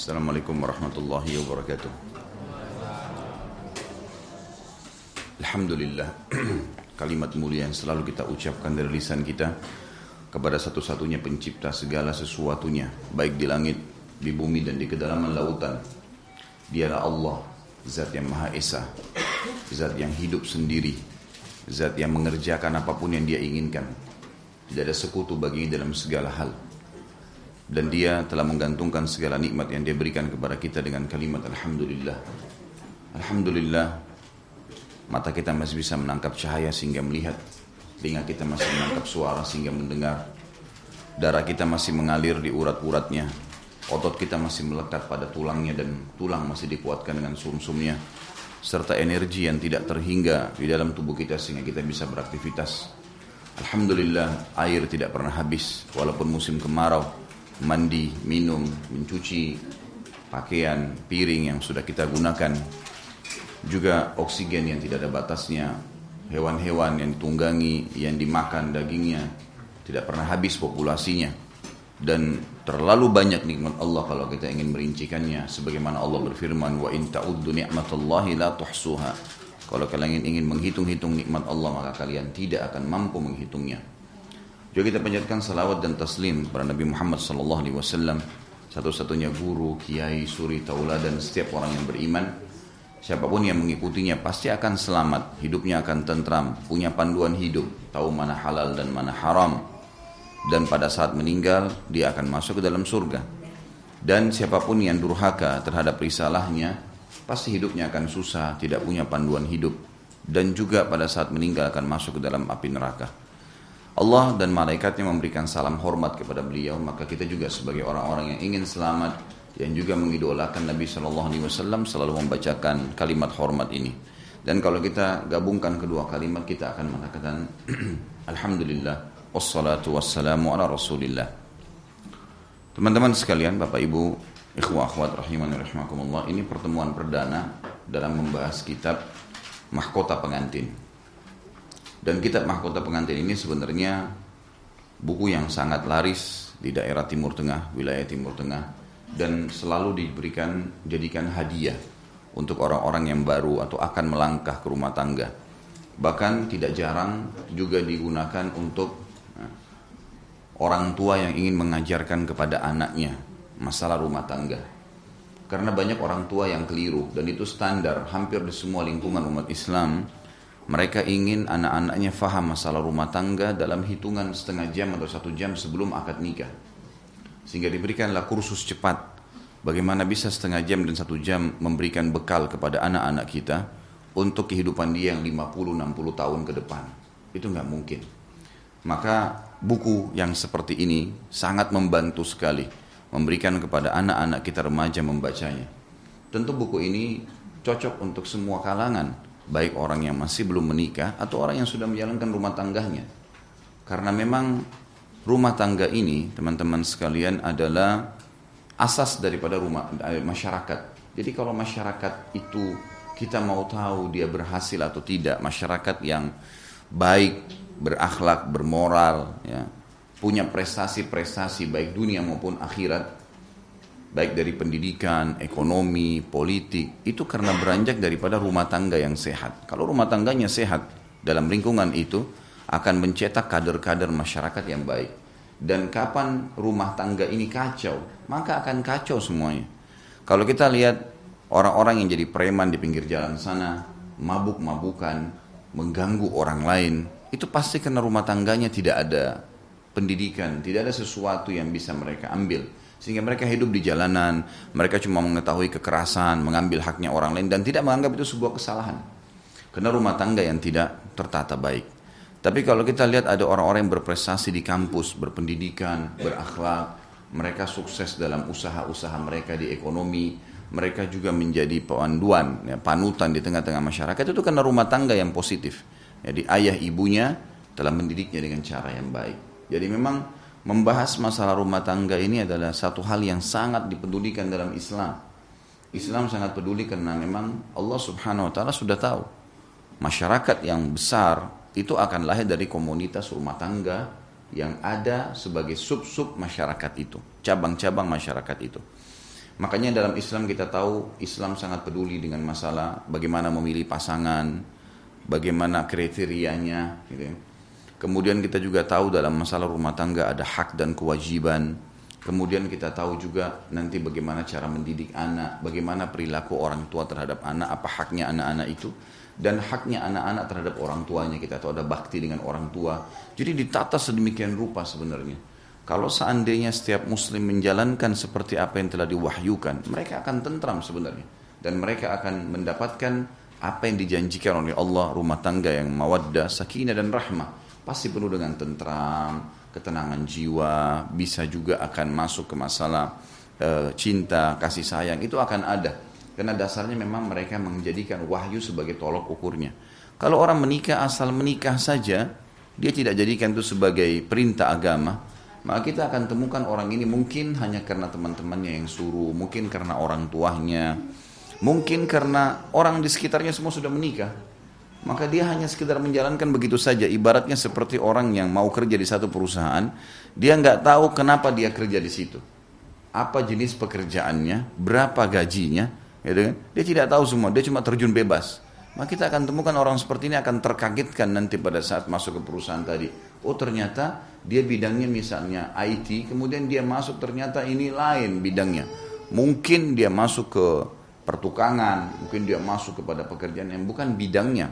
Assalamualaikum warahmatullahi wabarakatuh. Alhamdulillah, kalimat mulia yang selalu kita ucapkan dari lisan kita kepada satu-satunya pencipta segala sesuatunya, baik di langit, di bumi dan di kedalaman lautan. Dialah Allah, Zat yang Maha Esa, Zat yang hidup sendiri, Zat yang mengerjakan apapun yang Dia inginkan. Tidak ada sekutu baginya dalam segala hal. Dan Dia telah menggantungkan segala nikmat yang Dia berikan kepada kita dengan kalimat Alhamdulillah. Alhamdulillah, mata kita masih bisa menangkap cahaya sehingga melihat, telinga kita masih menangkap suara sehingga mendengar, darah kita masih mengalir di urat-uratnya, otot kita masih melekat pada tulangnya dan tulang masih dikuatkan dengan sumsumnya, serta energi yang tidak terhingga di dalam tubuh kita sehingga kita bisa beraktivitas. Alhamdulillah, air tidak pernah habis walaupun musim kemarau. Mandi, minum, mencuci pakaian, piring yang sudah kita gunakan, juga oksigen yang tidak ada batasnya, hewan-hewan yang ditunggangi, yang dimakan dagingnya, tidak pernah habis populasinya. Dan terlalu banyak nikmat Allah kalau kita ingin merincikannya, sebagaimana Allah berfirman, wa in ta'uddu ni'matallahi la tuhsuha. Kalau kalian ingin menghitung-hitung nikmat Allah, maka kalian tidak akan mampu menghitungnya. Juga kita panjatkan salawat dan taslim kepada Nabi Muhammad SAW, satu-satunya guru, kiai, suri, tauladan setiap orang yang beriman. Siapapun yang mengikutinya pasti akan selamat, hidupnya akan tentram, punya panduan hidup, tahu mana halal dan mana haram. Dan pada saat meninggal, dia akan masuk ke dalam surga. Dan siapapun yang durhaka terhadap risalahnya, pasti hidupnya akan susah, tidak punya panduan hidup. Dan juga pada saat meninggal akan masuk ke dalam api neraka. Allah dan malaikatnya memberikan salam hormat kepada beliau, maka kita juga sebagai orang-orang yang ingin selamat, yang juga mengidolakan Nabi SAW selalu membacakan kalimat hormat ini. Dan kalau kita gabungkan kedua kalimat, kita akan mengatakan Alhamdulillah, wassalatu wassalamu ala rasulillah. Teman-teman sekalian, Bapak Ibu, ikhwah akhwat rahimani rahimakumullah, ini pertemuan perdana dalam membahas kitab Mahkota Pengantin. Dan kitab Mahkota Pengantin ini sebenarnya buku yang sangat laris di daerah Timur Tengah, wilayah Timur Tengah, dan selalu jadikan hadiah untuk orang-orang yang baru atau akan melangkah ke rumah tangga. Bahkan tidak jarang juga digunakan untuk orang tua yang ingin mengajarkan kepada anaknya masalah rumah tangga. Karena banyak orang tua yang keliru, dan itu standar hampir di semua lingkungan umat Islam. Mereka ingin anak-anaknya faham masalah rumah tangga dalam hitungan setengah jam atau 1 jam sebelum akad nikah. Sehingga diberikanlah kursus cepat. Bagaimana bisa setengah jam dan 1 jam memberikan bekal kepada anak-anak kita untuk kehidupan dia yang 50-60 tahun ke depan. Itu nggak mungkin. Maka buku yang seperti ini sangat membantu sekali memberikan kepada anak-anak kita remaja membacanya. Tentu buku ini cocok untuk semua kalangan, baik orang yang masih belum menikah atau orang yang sudah menjalankan rumah tangganya. Karena memang rumah tangga ini, teman-teman sekalian, adalah asas daripada masyarakat. Jadi kalau masyarakat itu kita mau tahu dia berhasil atau tidak, masyarakat yang baik, berakhlak, bermoral, ya, punya prestasi-prestasi baik dunia maupun akhirat, baik dari pendidikan, ekonomi, politik, itu karena beranjak daripada rumah tangga yang sehat. Kalau rumah tangganya sehat, dalam lingkungan itu akan mencetak kader-kader masyarakat yang baik. Dan kapan rumah tangga ini kacau, maka akan kacau semuanya. Kalau kita lihat orang-orang yang jadi preman di pinggir jalan sana, mabuk-mabukan, mengganggu orang lain, itu pasti karena rumah tangganya tidak ada pendidikan, tidak ada sesuatu yang bisa mereka ambil. Sehingga mereka hidup di jalanan, mereka cuma mengetahui kekerasan, mengambil haknya orang lain, dan tidak menganggap itu sebuah kesalahan. Karena rumah tangga yang tidak tertata baik. Tapi kalau kita lihat ada orang-orang yang berprestasi di kampus, berpendidikan, berakhlak, mereka sukses dalam usaha-usaha mereka di ekonomi, mereka juga menjadi panduan, ya, panutan di tengah-tengah masyarakat, itu karena rumah tangga yang positif. Jadi ayah ibunya telah mendidiknya dengan cara yang baik. Jadi memang membahas masalah rumah tangga ini adalah satu hal yang sangat dipedulikan dalam Islam. Islam sangat peduli karena memang Allah Subhanahu wa taala sudah tahu masyarakat yang besar itu akan lahir dari komunitas rumah tangga yang ada sebagai sub-sub masyarakat itu, cabang-cabang masyarakat itu. Makanya dalam Islam kita tahu Islam sangat peduli dengan masalah bagaimana memilih pasangan, bagaimana kriterianya, gitu ya. Kemudian kita juga tahu dalam masalah rumah tangga ada hak dan kewajiban. Kemudian kita tahu juga nanti bagaimana cara mendidik anak, bagaimana perilaku orang tua terhadap anak, apa haknya anak-anak itu, dan haknya anak-anak terhadap orang tuanya. Kita tahu ada bakti dengan orang tua. Jadi ditata sedemikian rupa sebenarnya. Kalau seandainya setiap muslim menjalankan seperti apa yang telah diwahyukan, mereka akan tentram sebenarnya. Dan mereka akan mendapatkan apa yang dijanjikan oleh Allah, rumah tangga yang mawaddah, sakinah dan rahmah. Pasti penuh dengan tentram, ketenangan jiwa, bisa juga akan masuk ke masalah cinta, kasih sayang, itu akan ada. Karena dasarnya memang mereka menjadikan wahyu sebagai tolok ukurnya. Kalau orang menikah asal menikah saja, dia tidak jadikan itu sebagai perintah agama, maka kita akan temukan orang ini mungkin hanya karena teman-temannya yang suruh, mungkin karena orang tuanya, mungkin karena orang di sekitarnya semua sudah menikah. Maka dia hanya sekedar menjalankan begitu saja. Ibaratnya seperti orang yang mau kerja di satu perusahaan, dia nggak tahu kenapa dia kerja di situ, apa jenis pekerjaannya, berapa gajinya, gitu kan? Dia tidak tahu semua, dia cuma terjun bebas. Maka kita akan temukan orang seperti ini akan terkagetkan nanti pada saat masuk ke perusahaan tadi. Oh ternyata dia bidangnya misalnya IT, kemudian dia masuk ternyata ini lain bidangnya. Mungkin dia masuk ke pertukangan, mungkin dia masuk kepada pekerjaan yang bukan bidangnya.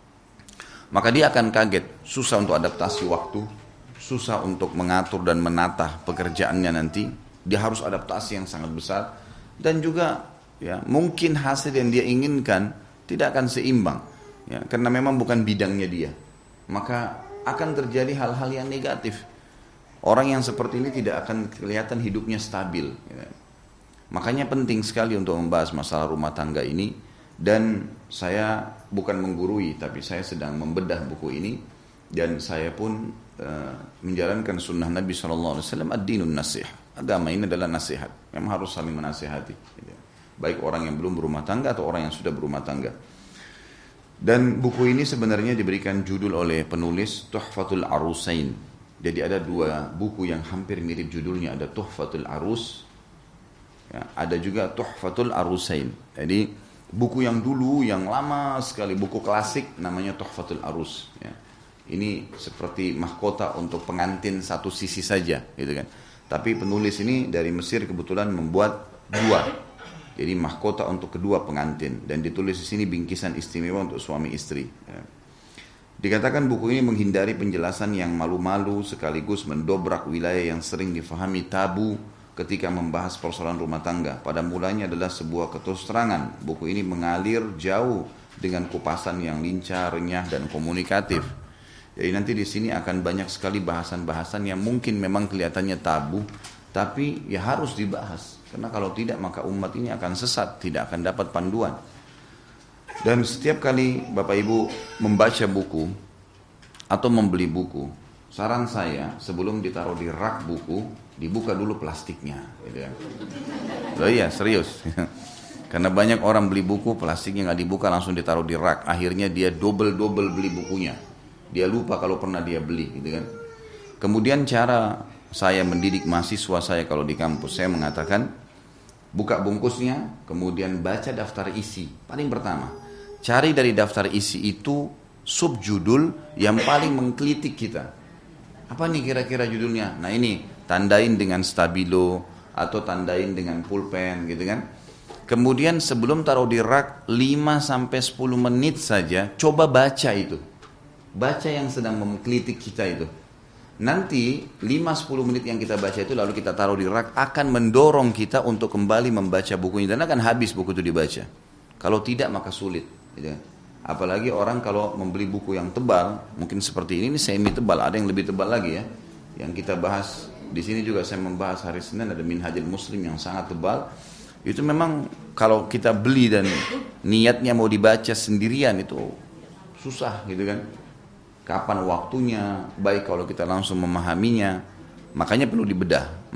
Maka dia akan kaget, susah untuk adaptasi waktu, susah untuk mengatur dan menata pekerjaannya nanti. Dia harus adaptasi yang sangat besar. Dan juga ya mungkin hasil yang dia inginkan tidak akan seimbang, ya, karena memang bukan bidangnya dia. Maka akan terjadi hal-hal yang negatif. Orang yang seperti ini tidak akan kelihatan hidupnya stabil. Ya. Makanya penting sekali untuk membahas masalah rumah tangga ini. Dan saya bukan menggurui, tapi saya sedang membedah buku ini. Dan saya pun menjalankan sunnah Nabi SAW, ad-dinun nasih. Agama ini adalah nasihat. Memang harus saling menasihati. Gitu. Baik orang yang belum berumah tangga atau orang yang sudah berumah tangga. Dan buku ini sebenarnya diberikan judul oleh penulis Tuhfatul Arusain. Jadi ada dua buku yang hampir mirip judulnya, ada Tuhfatul Arus, ya, ada juga Tuhfatul Arusain. Jadi buku yang dulu yang lama sekali, buku klasik namanya Tuhfatul Arus. Ya. Ini seperti mahkota untuk pengantin satu sisi saja, gitu kan. Tapi penulis ini dari Mesir kebetulan membuat dua. Jadi mahkota untuk kedua pengantin, dan ditulis di sini bingkisan istimewa untuk suami istri. Ya. Dikatakan buku ini menghindari penjelasan yang malu-malu sekaligus mendobrak wilayah yang sering difahami tabu ketika membahas persoalan rumah tangga. Pada mulanya adalah sebuah terus terangan. Buku ini mengalir jauh dengan kupasan yang lincah, renyah dan komunikatif. Jadi nanti di sini akan banyak sekali bahasan-bahasan yang mungkin memang kelihatannya tabu, tapi ya harus dibahas. Karena kalau tidak maka umat ini akan sesat, tidak akan dapat panduan. Dan setiap kali Bapak Ibu membaca buku atau membeli buku, saran saya sebelum ditaruh di rak buku, dibuka dulu plastiknya. Gitu ya. Oh iya serius. Karena banyak orang beli buku, plastiknya nggak dibuka langsung ditaruh di rak. Akhirnya dia double beli bukunya. Dia lupa kalau pernah dia beli, gitu kan. Kemudian cara saya mendidik mahasiswa saya kalau di kampus, saya mengatakan buka bungkusnya, kemudian baca daftar isi. Paling pertama, cari dari daftar isi itu subjudul yang paling menggelitik kita. Apa nih kira-kira judulnya? Nah ini, tandain dengan stabilo atau tandain dengan pulpen gitu kan. Kemudian sebelum taruh di rak 5-10 menit saja, coba baca itu. Baca yang sedang menggelitik kita itu. Nanti 5-10 menit yang kita baca itu lalu kita taruh di rak akan mendorong kita untuk kembali membaca bukunya dan akan habis buku itu dibaca. Kalau tidak maka sulit. Gitu. Apalagi orang kalau membeli buku yang tebal, mungkin seperti ini semi tebal, ada yang lebih tebal lagi ya. Yang kita bahas di sini juga saya membahas hari Senin ada Minhajul Muslim yang sangat tebal. Itu memang kalau kita beli dan niatnya mau dibaca sendirian itu susah gitu kan. Kapan waktunya, baik kalau kita langsung memahaminya, makanya perlu dibedah.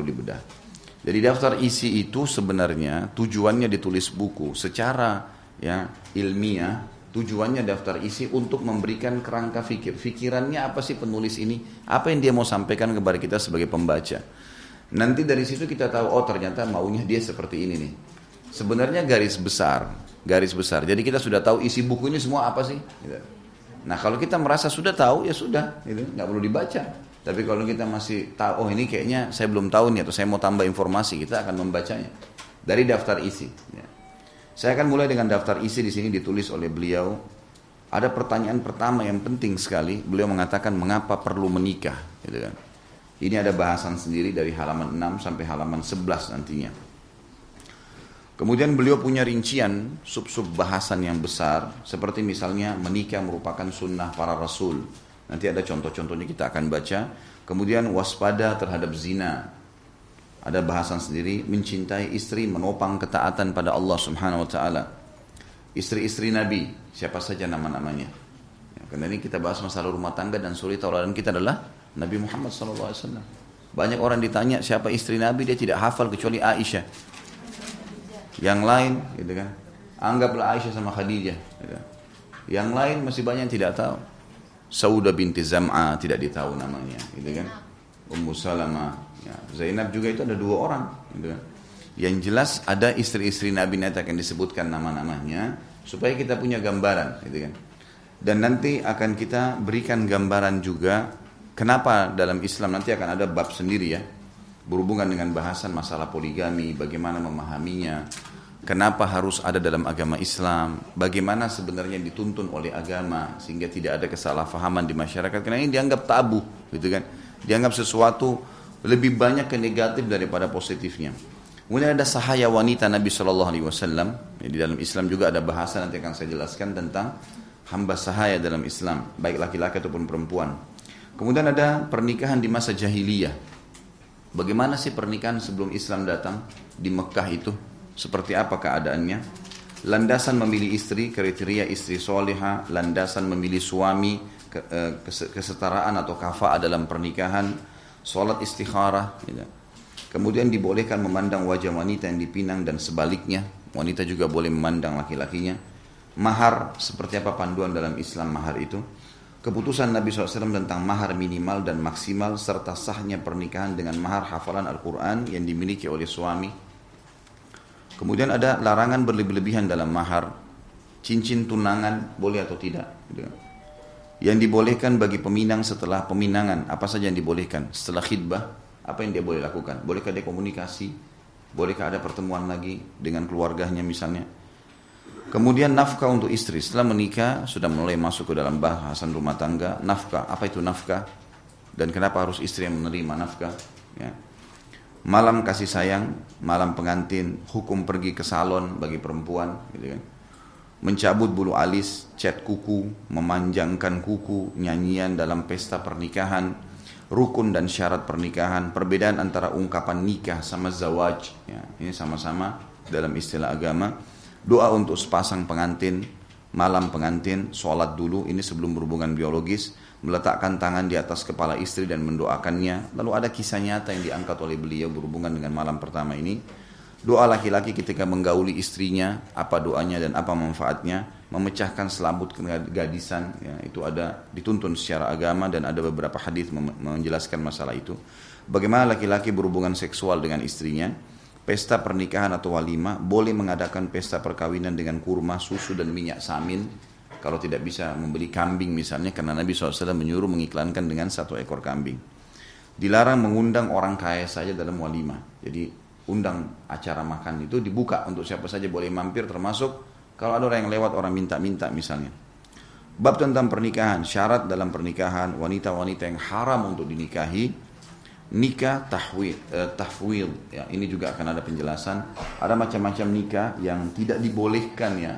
Jadi daftar isi itu sebenarnya tujuannya ditulis buku secara ya ilmiah. Tujuannya daftar isi untuk memberikan kerangka fikir. Fikirannya apa sih penulis ini? Apa yang dia mau sampaikan kepada kita sebagai pembaca? Nanti dari situ kita tahu, oh ternyata maunya dia seperti ini nih. Sebenarnya garis besar. Jadi kita sudah tahu isi buku ini semua apa sih. Gitu. Nah kalau kita merasa sudah tahu, ya sudah, gitu. Nggak perlu dibaca. Tapi kalau kita masih tahu, oh ini kayaknya saya belum tahu nih, atau saya mau tambah informasi, kita akan membacanya dari daftar isi. Ya. Saya akan mulai dengan daftar isi. Di sini ditulis oleh beliau. Ada pertanyaan pertama yang penting sekali. Beliau mengatakan mengapa perlu menikah, gitu kan. Ini ada bahasan sendiri dari halaman 6 sampai halaman 11 nantinya. Kemudian beliau punya rincian sub-sub bahasan yang besar, seperti misalnya menikah merupakan sunnah para rasul. Nanti ada contoh-contohnya kita akan baca. Kemudian waspada terhadap zina. Ada bahasan sendiri, mencintai istri, menopang ketaatan pada Allah Subhanahu wa taala. Istri-istri Nabi, siapa saja nama-namanya. Ya, karena ini kita bahas masalah rumah tangga dan suri tauladan kita adalah Nabi Muhammad SAW. Banyak orang ditanya siapa istri Nabi, dia tidak hafal kecuali Aisyah. Yang lain, gitu kan? Anggaplah Aisyah sama Khadijah. Gitu. Yang lain masih banyak yang tidak tahu. Saudah binti Zam'a tidak ditahu namanya, gitu kan? Ummu Salamah, ya. Zainab juga itu ada 2 orang, gitu kan? Yang jelas ada istri-istri Nabi nanti akan disebutkan nama-namanya supaya kita punya gambaran, gitu kan? Dan nanti akan kita berikan gambaran juga. Kenapa dalam Islam nanti akan ada bab sendiri ya, berhubungan dengan bahasan masalah poligami, bagaimana memahaminya, kenapa harus ada dalam agama Islam, bagaimana sebenarnya dituntun oleh agama sehingga tidak ada kesalahpahaman di masyarakat, karena ini dianggap tabu, gitu kan, dianggap sesuatu lebih banyak ke negatif daripada positifnya. Kemudian ada sahaya wanita Nabi SAW. Di dalam Islam juga ada bahasa nanti akan saya jelaskan tentang hamba sahaya dalam Islam, baik laki-laki ataupun perempuan. Kemudian ada pernikahan di masa jahiliyah. Bagaimana sih pernikahan sebelum Islam datang di Mekah itu? Seperti apa keadaannya? Landasan memilih istri, kriteria istri soleha, landasan memilih suami, kesetaraan atau kafa'ah dalam pernikahan, sholat istikharah. Gitu. Kemudian dibolehkan memandang wajah wanita yang dipinang dan sebaliknya. Wanita juga boleh memandang laki-lakinya. Mahar, seperti apa panduan dalam Islam mahar itu? Keputusan Nabi SAW tentang mahar minimal dan maksimal serta sahnya pernikahan dengan mahar hafalan Al-Quran yang dimiliki oleh suami. Kemudian ada larangan berlebih-lebihan dalam mahar. Cincin tunangan boleh atau tidak. Yang dibolehkan bagi peminang setelah peminangan, apa saja yang dibolehkan. Setelah khidbah, apa yang dia boleh lakukan. Bolehkah dia komunikasi? Bolehkah ada pertemuan lagi dengan keluarganya misalnya. Kemudian nafkah untuk istri. Setelah menikah sudah mulai masuk ke dalam bahasan rumah tangga. Nafkah, apa itu nafkah? Dan kenapa harus istri yang menerima nafkah? Ya. Malam kasih sayang, malam pengantin, hukum pergi ke salon bagi perempuan, gitu kan. Mencabut bulu alis, cat kuku, memanjangkan kuku, nyanyian dalam pesta pernikahan, rukun dan syarat pernikahan, perbedaan antara ungkapan nikah sama zawaj. Ya, ini sama-sama dalam istilah agama. Doa untuk sepasang pengantin, malam pengantin, sholat dulu, ini sebelum berhubungan biologis, meletakkan tangan di atas kepala istri dan mendoakannya. Lalu ada kisah nyata yang diangkat oleh beliau berhubungan dengan malam pertama ini. Doa laki-laki ketika menggauli istrinya, apa doanya dan apa manfaatnya, memecahkan selambut kegadisan, ya, itu ada dituntun secara agama dan ada beberapa hadis menjelaskan masalah itu. Bagaimana laki-laki berhubungan seksual dengan istrinya. Pesta pernikahan atau walimah, boleh mengadakan pesta perkawinan dengan kurma, susu dan minyak samin. Kalau tidak bisa membeli kambing misalnya, karena Nabi SAW menyuruh mengiklankan dengan 1 ekor kambing. Dilarang mengundang orang kaya saja dalam walimah. Jadi undang acara makan itu dibuka untuk siapa saja boleh mampir, termasuk kalau ada orang yang lewat, orang minta-minta misalnya. Bab tentang pernikahan, syarat dalam pernikahan, wanita-wanita yang haram untuk dinikahi. Nikah tahwil, ya, ini juga akan ada penjelasan. Ada macam-macam nikah yang tidak dibolehkan, ya.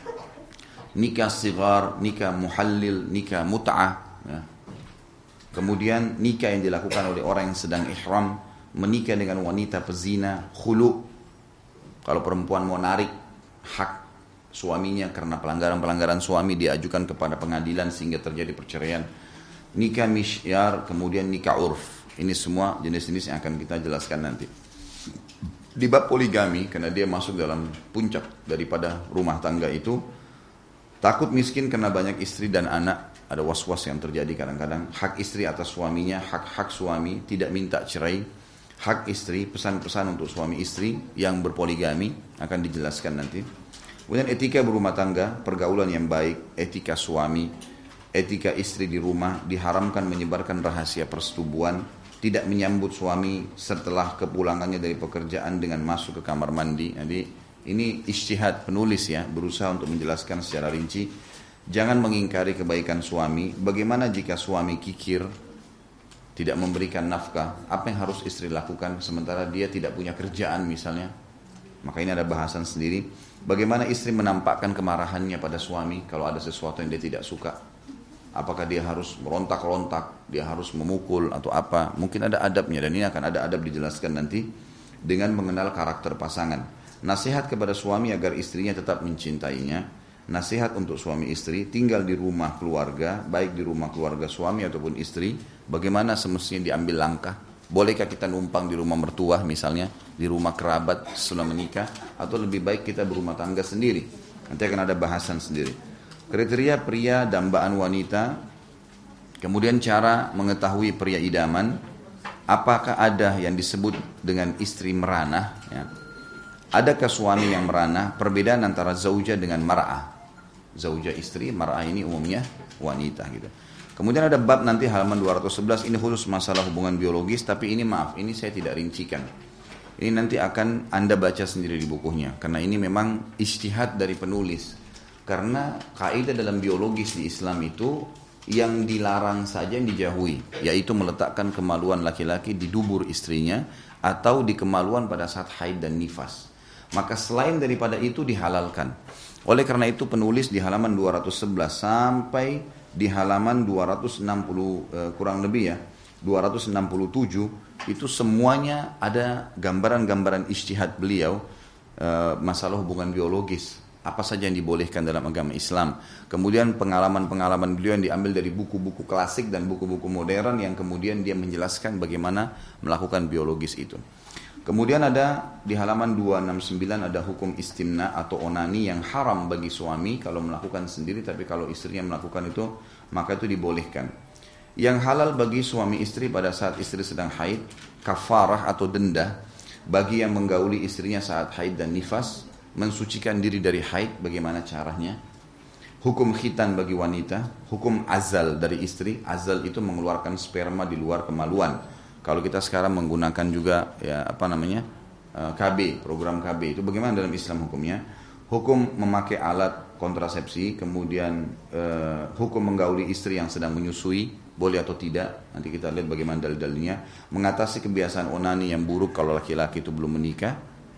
Nikah sigar, nikah muhallil, nikah mut'ah, ya. Kemudian nikah yang dilakukan oleh orang yang sedang ihram, menikah dengan wanita pezina, khulu. Kalau perempuan mau narik hak suaminya karena pelanggaran-pelanggaran suami, diajukan kepada pengadilan sehingga terjadi perceraian. Nikah misyar, kemudian nikah urf. Ini semua jenis-jenis yang akan kita jelaskan nanti. Di bab poligami, karena dia masuk dalam puncak daripada rumah tangga itu, takut miskin karena banyak istri dan anak. Ada was-was yang terjadi kadang-kadang. Hak istri atas suaminya, hak-hak suami, tidak minta cerai. hak istri, pesan-pesan untuk suami istri yang berpoligami akan dijelaskan nanti. Kemudian etika berumah tangga, pergaulan yang baik, etika suami, etika istri di rumah, diharamkan menyebarkan rahasia persetubuhan, tidak menyambut suami setelah kepulangannya dari pekerjaan dengan masuk ke kamar mandi. Jadi ini ijtihad penulis ya, berusaha untuk menjelaskan secara rinci. Jangan mengingkari kebaikan suami. Bagaimana jika suami kikir, tidak memberikan nafkah, apa yang harus istri lakukan sementara dia tidak punya kerjaan misalnya? Maka ini ada bahasan sendiri. Bagaimana istri menampakkan kemarahannya pada suami kalau ada sesuatu yang dia tidak suka? Apakah dia harus merontak-rontak, dia harus memukul atau apa? Mungkin ada adabnya, dan ini akan ada adab dijelaskan nanti dengan mengenal karakter pasangan. Nasihat kepada suami agar istrinya tetap mencintainya. Nasihat untuk suami istri, tinggal di rumah keluarga, baik di rumah keluarga suami ataupun istri, bagaimana semestinya diambil langkah. Bolehkah kita numpang di rumah mertua misalnya, di rumah kerabat setelah menikah, atau lebih baik kita berumah tangga sendiri. Nanti akan ada bahasan sendiri. Kriteria pria dambaan wanita, kemudian cara mengetahui pria idaman, apakah ada yang disebut dengan istri meranah, ya. Adakah suami yang meranah? Perbedaan antara zauja dengan mar'ah. Zauja istri, mar'ah ini umumnya wanita gitu. Kemudian ada bab nanti halaman 211, ini khusus masalah hubungan biologis, tapi ini maaf, ini saya tidak rincikan. Ini nanti akan Anda baca sendiri di bukunya, karena ini memang ijtihad dari penulis. Karena kaidah dalam biologis di Islam itu yang dilarang saja yang dijauhi, yaitu meletakkan kemaluan laki-laki di dubur istrinya atau di kemaluan pada saat haid dan nifas. Maka selain daripada itu dihalalkan. Oleh karena itu penulis di halaman 211 sampai di halaman 260 kurang lebih ya 267 itu semuanya ada gambaran-gambaran ijtihad beliau masalah hubungan biologis. Apa saja yang dibolehkan dalam agama Islam. Kemudian pengalaman-pengalaman beliau yang diambil dari buku-buku klasik dan buku-buku modern yang kemudian dia menjelaskan bagaimana melakukan biologis itu. Kemudian ada di halaman 269 ada hukum istimna atau onani yang haram bagi suami kalau melakukan sendiri, tapi kalau istrinya melakukan itu maka itu dibolehkan. Yang halal bagi suami istri pada saat istri sedang haid, kafarah atau denda bagi yang menggauli istrinya saat haid dan nifas, mensucikan diri dari haid, bagaimana caranya? Hukum khitan bagi wanita, hukum azal dari istri, azal itu mengeluarkan sperma di luar kemaluan. Kalau kita sekarang menggunakan juga ya KB, program KB itu bagaimana dalam Islam hukumnya? Hukum memakai alat kontrasepsi, kemudian hukum menggauli istri yang sedang menyusui, boleh atau tidak? Nanti kita lihat bagaimana dalil-dalilnya. Mengatasi kebiasaan onani yang buruk kalau laki-laki itu belum menikah.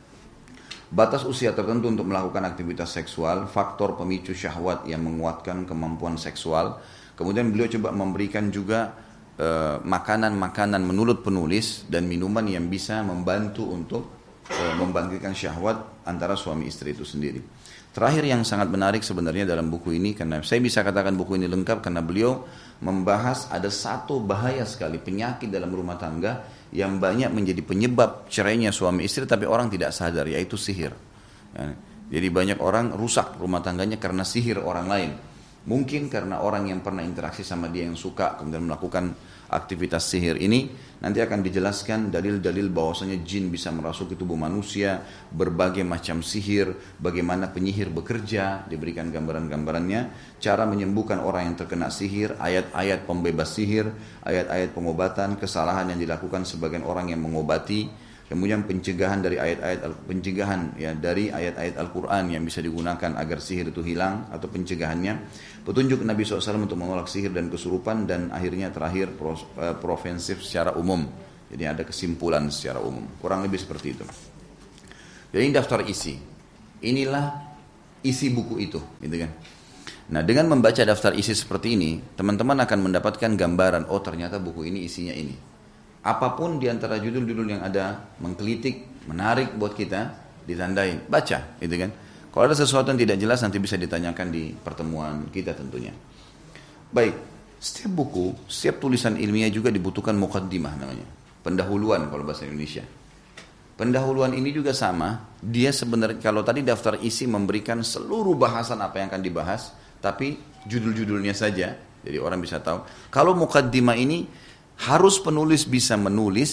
Batas usia tertentu untuk melakukan aktivitas seksual, faktor pemicu syahwat yang menguatkan kemampuan seksual. Kemudian beliau coba memberikan juga makanan-makanan menurut penulis dan minuman yang bisa membantu untuk membangkitkan syahwat antara suami istri itu sendiri. Terakhir yang sangat menarik sebenarnya dalam buku ini, karena saya bisa katakan buku ini lengkap karena beliau membahas ada satu bahaya sekali penyakit dalam rumah tangga yang banyak menjadi penyebab cerainya suami istri tapi orang tidak sadar, yaitu sihir. Jadi banyak orang rusak rumah tangganya karena sihir orang lain. Mungkin karena orang yang pernah interaksi sama dia yang suka kemudian melakukan aktivitas sihir ini. Nanti akan dijelaskan dalil-dalil bahwasanya jin bisa merasuki tubuh manusia, berbagai macam sihir, bagaimana penyihir bekerja, diberikan gambaran-gambarannya, cara menyembuhkan orang yang terkena sihir, ayat-ayat pembebas sihir, ayat-ayat pengobatan, kesalahan yang dilakukan sebagian orang yang mengobati. Kemudian pencegahan dari ayat-ayat Al-Quran yang bisa digunakan agar sihir itu hilang atau pencegahannya. Petunjuk Nabi SAW untuk menolak sihir dan kesurupan, dan akhirnya terakhir preventif secara umum. Jadi ada kesimpulan secara umum. Kurang lebih seperti itu. Jadi ini daftar isi. Inilah isi buku itu, gitu kan. Nah, dengan membaca daftar isi seperti ini, teman-teman akan mendapatkan gambaran, oh ternyata buku ini isinya ini. Apapun di antara judul-judul yang ada menggelitik, menarik buat kita, ditandai, baca, gitu kan. Kalau ada sesuatu yang tidak jelas nanti bisa ditanyakan di pertemuan kita tentunya. Baik, setiap buku, setiap tulisan ilmiah juga dibutuhkan muqaddimah namanya, pendahuluan kalau bahasa Indonesia. Pendahuluan ini juga sama, dia sebenarnya kalau tadi daftar isi memberikan seluruh bahasan apa yang akan dibahas, tapi judul-judulnya saja, jadi orang bisa tahu. Kalau muqaddimah ini harus penulis bisa menulis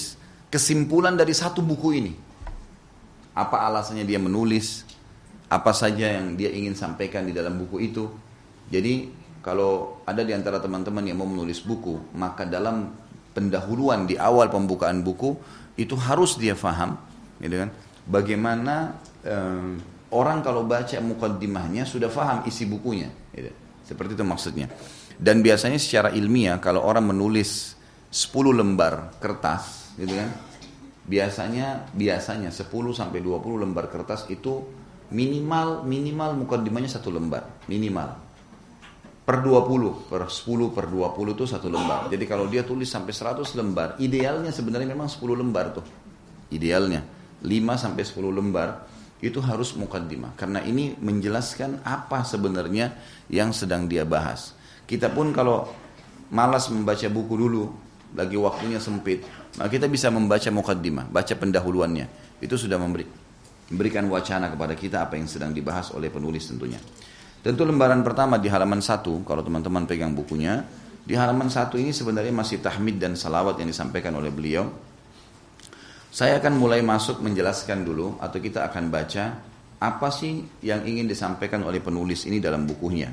kesimpulan dari satu buku ini. Apa alasannya dia menulis, apa saja yang dia ingin sampaikan di dalam buku itu. Jadi kalau ada di antara teman-teman yang mau menulis buku, maka dalam pendahuluan di awal pembukaan buku itu harus dia faham, gitu kan? Bagaimana orang kalau baca mukaddimahnya sudah faham isi bukunya, gitu. Seperti itu maksudnya. Dan biasanya secara ilmiah kalau orang menulis 10 lembar kertas, gitu kan? Biasanya 10 sampai 20 lembar kertas itu minimal mukaddimahnya 1 lembar, minimal. Per 20, per 10, per 20 itu 1 lembar. Jadi kalau dia tulis sampai 100 lembar, idealnya sebenarnya memang 10 lembar tuh. Idealnya 5 sampai 10 lembar itu harus mukaddimah. Karena ini menjelaskan apa sebenarnya yang sedang dia bahas. Kita pun kalau malas membaca buku dulu, lagi waktunya sempit, maka kita bisa membaca mukaddimah, baca pendahuluannya. Itu sudah memberikan wacana kepada kita apa yang sedang dibahas oleh penulis tentunya. Tentu lembaran pertama di halaman 1, kalau teman-teman pegang bukunya, di halaman 1 ini sebenarnya masih tahmid dan salawat yang disampaikan oleh beliau. Saya akan mulai masuk menjelaskan dulu, atau kita akan baca apa sih yang ingin disampaikan oleh penulis ini dalam bukunya.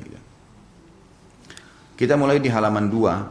Kita mulai di halaman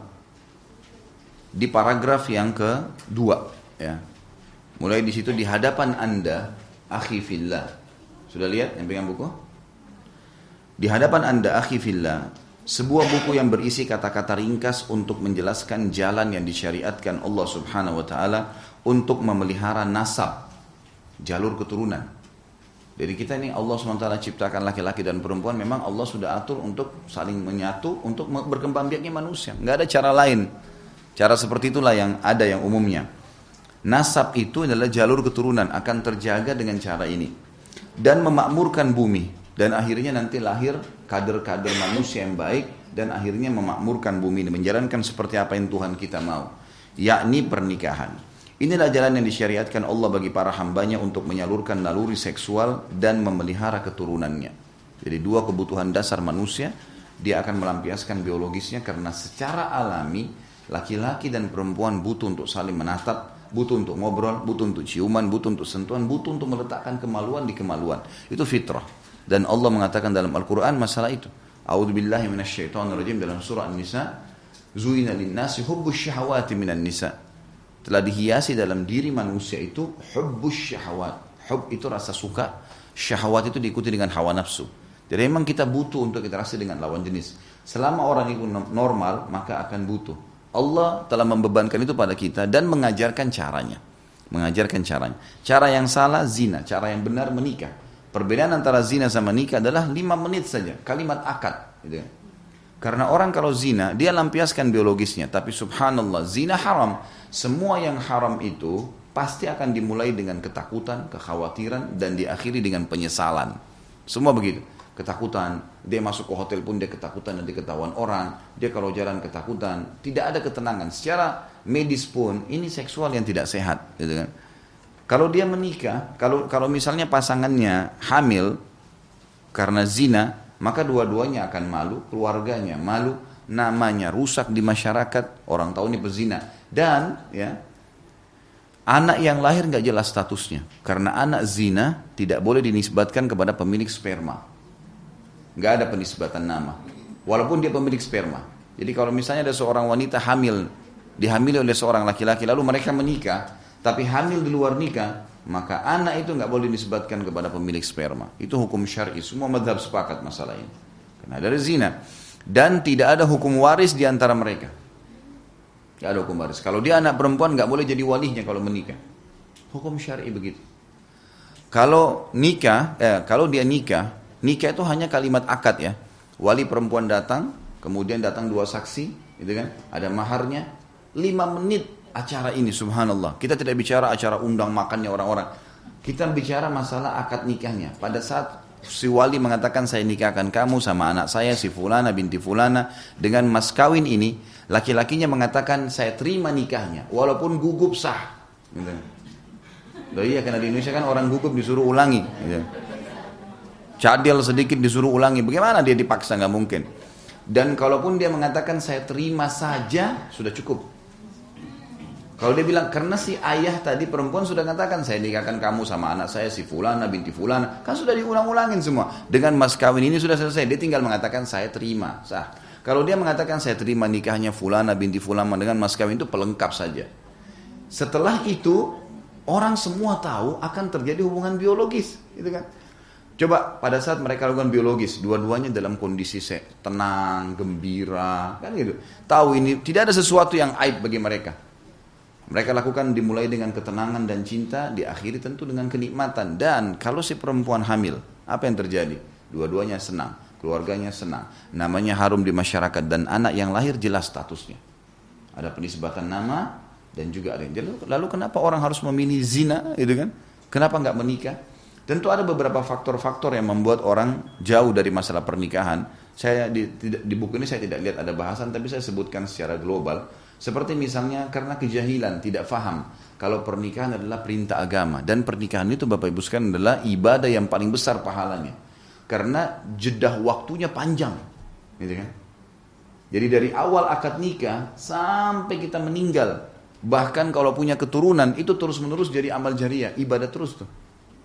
2, di paragraf yang ke-2. Ya. Mulai di situ, di hadapan Anda, akhi fillah. Sudah lihat yang pegang buku? Di hadapan Anda, akhi fillah, sebuah buku yang berisi kata-kata ringkas untuk menjelaskan jalan yang disyariatkan Allah Subhanahu wa taala untuk memelihara nasab, jalur keturunan. Jadi kita ini Allah Subhanahu wa taala ciptakan laki-laki dan perempuan, memang Allah sudah atur untuk saling menyatu, untuk berkembang biaknya manusia. Enggak ada cara lain. Cara seperti itulah yang ada yang umumnya. Nasab itu adalah jalur keturunan, akan terjaga dengan cara ini. Dan memakmurkan bumi. Dan akhirnya nanti lahir kader-kader manusia yang baik, dan akhirnya memakmurkan bumi ini, menjalankan seperti apa yang Tuhan kita mau, yakni pernikahan. Inilah jalan yang disyariatkan Allah bagi para hambanya untuk menyalurkan naluri seksual dan memelihara keturunannya. Jadi 2 kebutuhan dasar manusia, dia akan melampiaskan biologisnya, karena secara alami laki-laki dan perempuan butuh untuk saling menatap, butuh untuk ngobrol, butuh untuk ciuman, butuh untuk sentuhan, butuh untuk meletakkan kemaluan di kemaluan. Itu fitrah. Dan Allah mengatakan dalam Al-Quran masalah itu. A'udzubillahi minasyaitonirrajim, dalam surah An-Nisa, Zuina linnasi hubbus syahawati minan nisa. Telah dihiasi dalam diri manusia itu hubbus syahawat. Hub itu rasa suka, syahwat itu diikuti dengan hawa nafsu. Jadi memang kita butuh untuk interaksi dengan lawan jenis. Selama orang itu normal, maka akan butuh. Allah telah membebankan itu pada kita dan mengajarkan caranya. Cara yang salah zina, cara yang benar menikah. Perbedaan antara zina sama nikah adalah 5 menit saja, kalimat akad. Gitu. Karena orang kalau zina, dia lampiaskan biologisnya. Tapi subhanallah, zina haram. Semua yang haram itu pasti akan dimulai dengan ketakutan, kekhawatiran, dan diakhiri dengan penyesalan. Semua begitu. Ketakutan, dia masuk ke hotel pun dia ketakutan nanti ketahuan orang. Dia kalau jalan ketakutan, tidak ada ketenangan. Secara medis pun, ini seksual yang tidak sehat. Gitu kan. Kalau dia menikah, kalau misalnya pasangannya hamil karena zina, maka dua-duanya akan malu, keluarganya malu, namanya rusak di masyarakat, orang tahu ini pezina. Dan ya, anak yang lahir nggak jelas statusnya, karena anak zina tidak boleh dinisbatkan kepada pemilik sperma, nggak ada penisbatan nama, walaupun dia pemilik sperma. Jadi kalau misalnya ada seorang wanita dihamili oleh seorang laki-laki, lalu mereka menikah, tapi hamil di luar nikah, maka anak itu nggak boleh disebutkan kepada pemilik sperma. Itu hukum syar'i. Semua mazhab sepakat masalah ini. Karena dari zina. Dan tidak ada hukum waris di antara mereka. Nggak ada hukum waris. Kalau dia anak perempuan nggak boleh jadi walinya kalau menikah. Hukum syar'i begitu. Kalau dia nikah itu hanya kalimat akad ya. Wali perempuan datang, kemudian datang 2 saksi, gitu kan? Ada maharnya, 5 menit. Acara ini subhanallah, kita tidak bicara acara undang makannya orang-orang, kita bicara masalah akad nikahnya. Pada saat si wali mengatakan saya nikahkan kamu sama anak saya si fulana binti fulana dengan mas kawin ini, laki-lakinya mengatakan saya terima nikahnya walaupun gugup sah gitu. Iya, karena di Indonesia kan orang gugup disuruh ulangi gitu. Cadel sedikit disuruh ulangi, bagaimana dia dipaksa, nggak mungkin. Dan kalaupun dia mengatakan saya terima saja sudah cukup. Kalau dia bilang, karena si ayah tadi perempuan sudah katakan, saya nikahkan kamu sama anak saya si fulana binti fulana, kan sudah diulang-ulangin semua. Dengan mas kawin ini sudah selesai, dia tinggal mengatakan saya terima, sah. Kalau dia mengatakan saya terima nikahnya fulana binti fulana dengan mas kawin, itu pelengkap saja. Setelah itu, orang semua tahu akan terjadi hubungan biologis, gitu kan. Coba pada saat mereka lakukan biologis, dua-duanya dalam kondisi tenang, gembira, kan gitu. Tahu ini tidak ada sesuatu yang aib bagi mereka. Mereka lakukan dimulai dengan ketenangan dan cinta, diakhiri tentu dengan kenikmatan. Dan kalau si perempuan hamil, apa yang terjadi? Dua-duanya senang, keluarganya senang, namanya harum di masyarakat, dan anak yang lahir jelas statusnya. Ada penisbatan nama dan juga ada yang. Lalu kenapa orang harus memilih zina, gitu kan? Kenapa nggak menikah? Tentu ada beberapa faktor-faktor yang membuat orang jauh dari masalah pernikahan. Saya di buku ini saya tidak lihat ada bahasan, tapi saya sebutkan secara global. Seperti misalnya karena kejahilan, tidak faham kalau pernikahan adalah perintah agama. Dan pernikahan itu Bapak Ibu sekalian adalah ibadah yang paling besar pahalanya. Karena jedah waktunya panjang, gitu kan? Jadi dari awal akad nikah sampai kita meninggal, bahkan kalau punya keturunan, itu terus-menerus jadi amal jariah, ibadah terus tuh.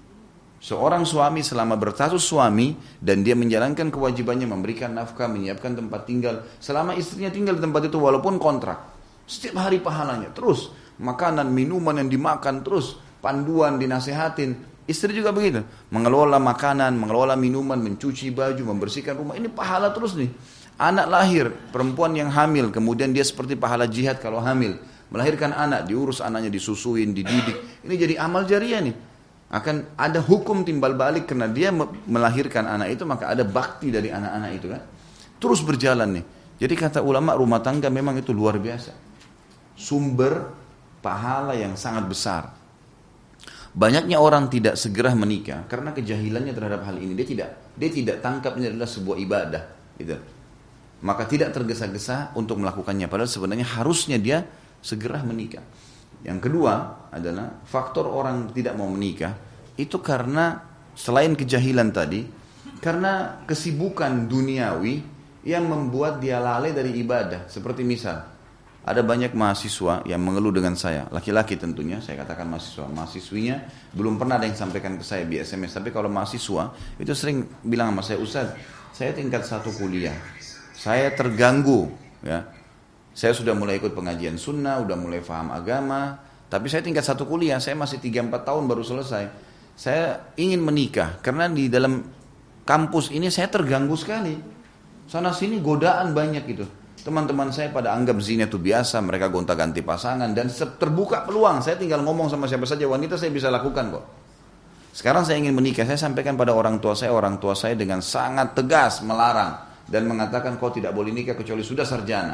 Seorang suami selama berstatus suami dan dia menjalankan kewajibannya memberikan nafkah, menyiapkan tempat tinggal, selama istrinya tinggal di tempat itu walaupun kontrak, setiap hari pahalanya terus, makanan, minuman yang dimakan terus, panduan dinasehatin. Istri juga begitu, mengelola makanan, mengelola minuman, mencuci baju, membersihkan rumah, ini pahala terus nih. Anak lahir, perempuan yang hamil, kemudian dia seperti pahala jihad kalau hamil, melahirkan anak, diurus anaknya, disusuin, dididik, ini jadi amal jariah nih. Akan ada hukum timbal balik karena dia melahirkan anak itu, maka ada bakti dari anak-anak itu kan. Terus berjalan nih. Jadi kata ulama rumah tangga memang itu luar biasa. Sumber pahala yang sangat besar. Banyaknya orang tidak segera menikah karena kejahilannya terhadap hal ini. Dia tidak tangkap ini adalah sebuah ibadah, gitu. Maka tidak tergesa-gesa untuk melakukannya. Padahal sebenarnya harusnya dia segera menikah. Yang kedua adalah faktor orang tidak mau menikah itu karena selain kejahilan tadi, karena kesibukan duniawi yang membuat dia lalai dari ibadah. Seperti misal, ada banyak mahasiswa yang mengeluh dengan saya, laki-laki tentunya, saya katakan mahasiswinya belum pernah ada yang sampaikan ke saya di SMS, tapi kalau mahasiswa itu sering bilang sama saya, Ustaz, saya tingkat 1 kuliah, saya terganggu, ya, saya sudah mulai ikut pengajian sunnah, udah mulai paham agama, tapi saya tingkat 1 kuliah, saya masih 3-4 tahun baru selesai, saya ingin menikah, karena di dalam kampus ini saya terganggu sekali, sana sini godaan banyak gitu. Teman-teman saya pada anggap zina itu biasa, mereka gonta-ganti pasangan dan terbuka peluang. Saya tinggal ngomong sama siapa saja wanita saya bisa lakukan kok. Sekarang saya ingin menikah, saya sampaikan pada orang tua saya dengan sangat tegas melarang dan mengatakan kau tidak boleh nikah kecuali sudah sarjana.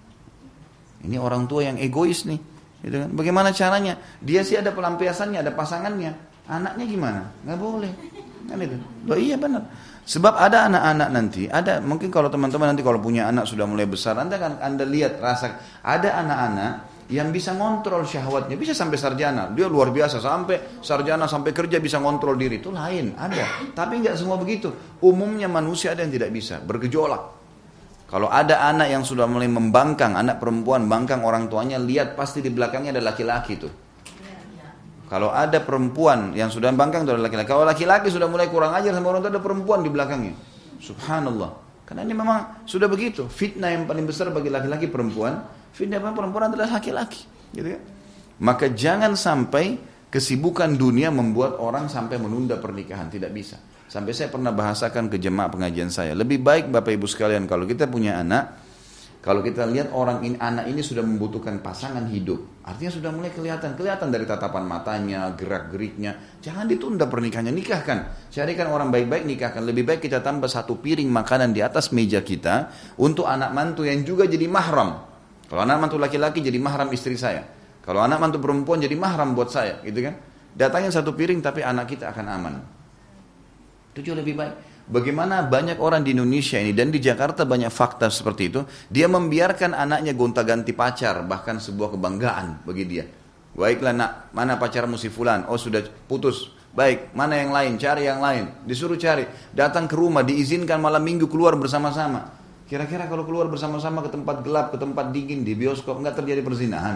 Ini orang tua yang egois nih, gitu kan? Bagaimana caranya? Dia sih ada pelampiasannya, ada pasangannya, anaknya gimana? Nggak boleh, kan itu? Loh iya benar. Sebab ada anak-anak nanti, ada mungkin kalau teman-teman nanti kalau punya anak sudah mulai besar, Anda lihat rasa ada anak-anak yang bisa ngontrol syahwatnya, bisa sampai sarjana, dia luar biasa sampai sarjana sampai kerja bisa ngontrol diri, itu lain ada. Tapi nggak semua begitu. Umumnya manusia ada yang tidak bisa, bergejolak. Kalau ada anak yang sudah mulai membangkang, anak perempuan bangkang orang tuanya, lihat pasti di belakangnya ada laki-laki tuh. Kalau ada perempuan yang sudah bangkang itu adalah laki-laki. Kalau laki-laki sudah mulai kurang ajar sama orang tua, ada perempuan di belakangnya. Subhanallah. Karena ini memang sudah begitu. Fitnah yang paling besar bagi laki-laki perempuan, fitnah perempuan adalah laki-laki. Gitu kan? Maka jangan sampai kesibukan dunia membuat orang sampai menunda pernikahan. Tidak bisa. Sampai saya pernah bahasakan ke jemaah pengajian saya. Lebih baik Bapak Ibu sekalian kalau kita punya anak, kalau kita lihat anak ini sudah membutuhkan pasangan hidup, artinya sudah mulai kelihatan dari tatapan matanya, gerak-geriknya. Jangan ditunda pernikahannya, nikahkan. Carikan orang baik-baik, nikahkan. Lebih baik kita tambah 1 piring makanan di atas meja kita untuk anak mantu yang juga jadi mahram. Kalau anak mantu laki-laki jadi mahram istri saya. Kalau anak mantu perempuan jadi mahram buat saya, gitu kan? Datangnya 1 piring tapi anak kita akan aman. Itu jauh lebih baik. Bagaimana banyak orang di Indonesia ini dan di Jakarta banyak fakta seperti itu. Dia membiarkan anaknya gonta-ganti pacar, bahkan sebuah kebanggaan bagi dia. Baiklah nak, mana pacarmu si fulan? Oh sudah putus. Baik, mana yang lain? Cari yang lain. Disuruh cari. Datang ke rumah, diizinkan malam minggu keluar bersama-sama. Kira-kira kalau keluar bersama-sama ke tempat gelap, ke tempat dingin, di bioskop, nggak terjadi perzinahan?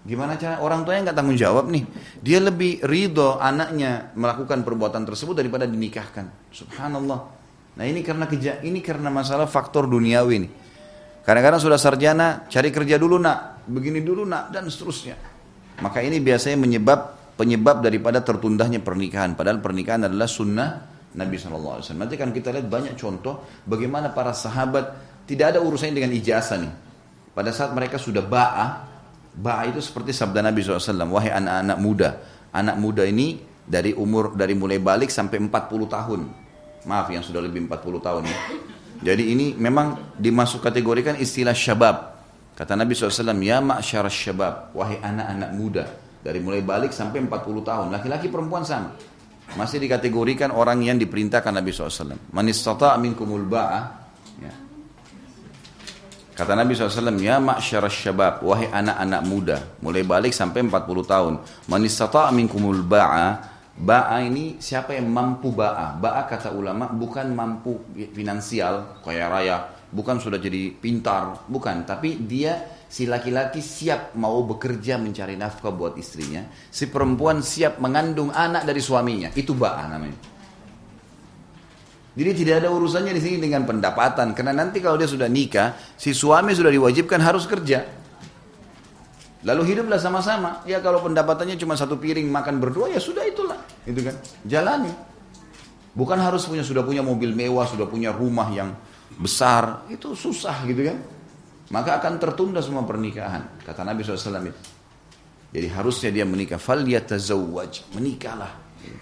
Gimana cara orang tuanya nggak tanggung jawab nih? Dia lebih ridho anaknya melakukan perbuatan tersebut daripada dinikahkan. Subhanallah. Nah ini karena masalah faktor duniawi nih. Kadang-kadang sudah sarjana, cari kerja dulu nak, begini dulu nak, dan seterusnya. Maka ini biasanya penyebab daripada tertundahnya pernikahan. Padahal pernikahan adalah sunnah Nabi SAW. Nanti kan kita lihat banyak contoh bagaimana para sahabat tidak ada urusannya dengan ijazah nih. Pada saat mereka sudah Ba'a itu seperti sabda Nabi SAW, wahai anak-anak muda. Anak muda ini dari mulai balik sampai 40 tahun. Maaf yang sudah lebih 40 tahun ya. Jadi ini memang dimasuk kategorikan istilah syabab. Kata Nabi SAW, ya ma'syar syabab, wahai anak-anak muda. Dari mulai balik sampai 40 tahun. Laki-laki perempuan sama. Masih dikategorikan orang yang diperintahkan Nabi SAW. Man istata' minkumul ba'a. Ya. Kata Nabi SAW, ya ma'syar syabab, wahai anak-anak muda, mulai balik sampai 40 tahun. Man istata' minkumul ba'a. Ba'a ini siapa yang mampu ba'a. Ba'a kata ulama bukan mampu finansial, kaya raya, bukan sudah jadi pintar, bukan. Tapi dia si laki-laki siap mau bekerja mencari nafkah buat istrinya. Si perempuan siap mengandung anak dari suaminya. Itu ba'a namanya. Jadi tidak ada urusannya di sini dengan pendapatan, karena nanti kalau dia sudah nikah, si suami sudah diwajibkan harus kerja. Lalu hiduplah sama-sama. Ya kalau pendapatannya cuma satu piring makan berdua, ya sudah itulah, itu kan. Jalani. Bukan harus sudah punya mobil mewah, sudah punya rumah yang besar, itu susah gitu kan. Maka akan tertunda semua pernikahan. Kata Nabi SAW itu. Jadi harusnya dia menikah. Falyatazawwaj, menikahlah.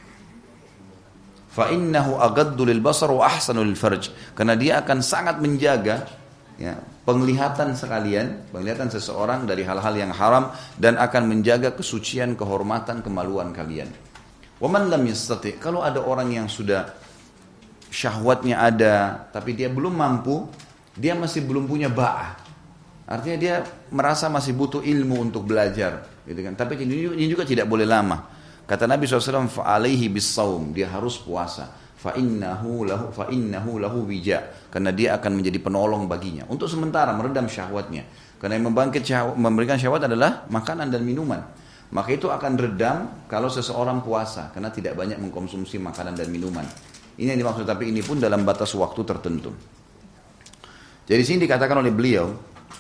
Fa'innahu agaddu lil basar wa ahsanu lil farj. Karena dia akan sangat menjaga ya, penglihatan seseorang dari hal-hal yang haram dan akan menjaga kesucian, kehormatan, kemaluan kalian. Wa man lam yastati', kalau ada orang yang sudah syahwatnya ada tapi dia belum mampu, dia masih belum punya ba'ah. Artinya dia merasa masih butuh ilmu untuk belajar, gitu kan. Tapi ini juga tidak boleh lama. Kata Nabi SAW, fa'alaihi bis-saum, dia harus puasa. Fa'innahu lahu wija, karena dia akan menjadi penolong baginya. Untuk sementara meredam syahwatnya. Karena yang memberikan syahwat adalah makanan dan minuman. Maka itu akan redam kalau seseorang puasa, karena tidak banyak mengkonsumsi makanan dan minuman. Ini yang dimaksud, tapi ini pun dalam batas waktu tertentu. Jadi sini dikatakan oleh beliau,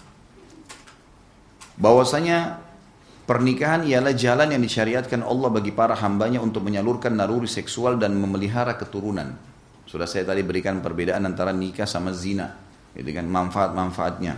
bahwasanya pernikahan ialah jalan yang disyariatkan Allah bagi para hambanya untuk menyalurkan naluri seksual dan memelihara keturunan. Sudah saya tadi berikan perbedaan antara nikah sama zina, dengan manfaat-manfaatnya.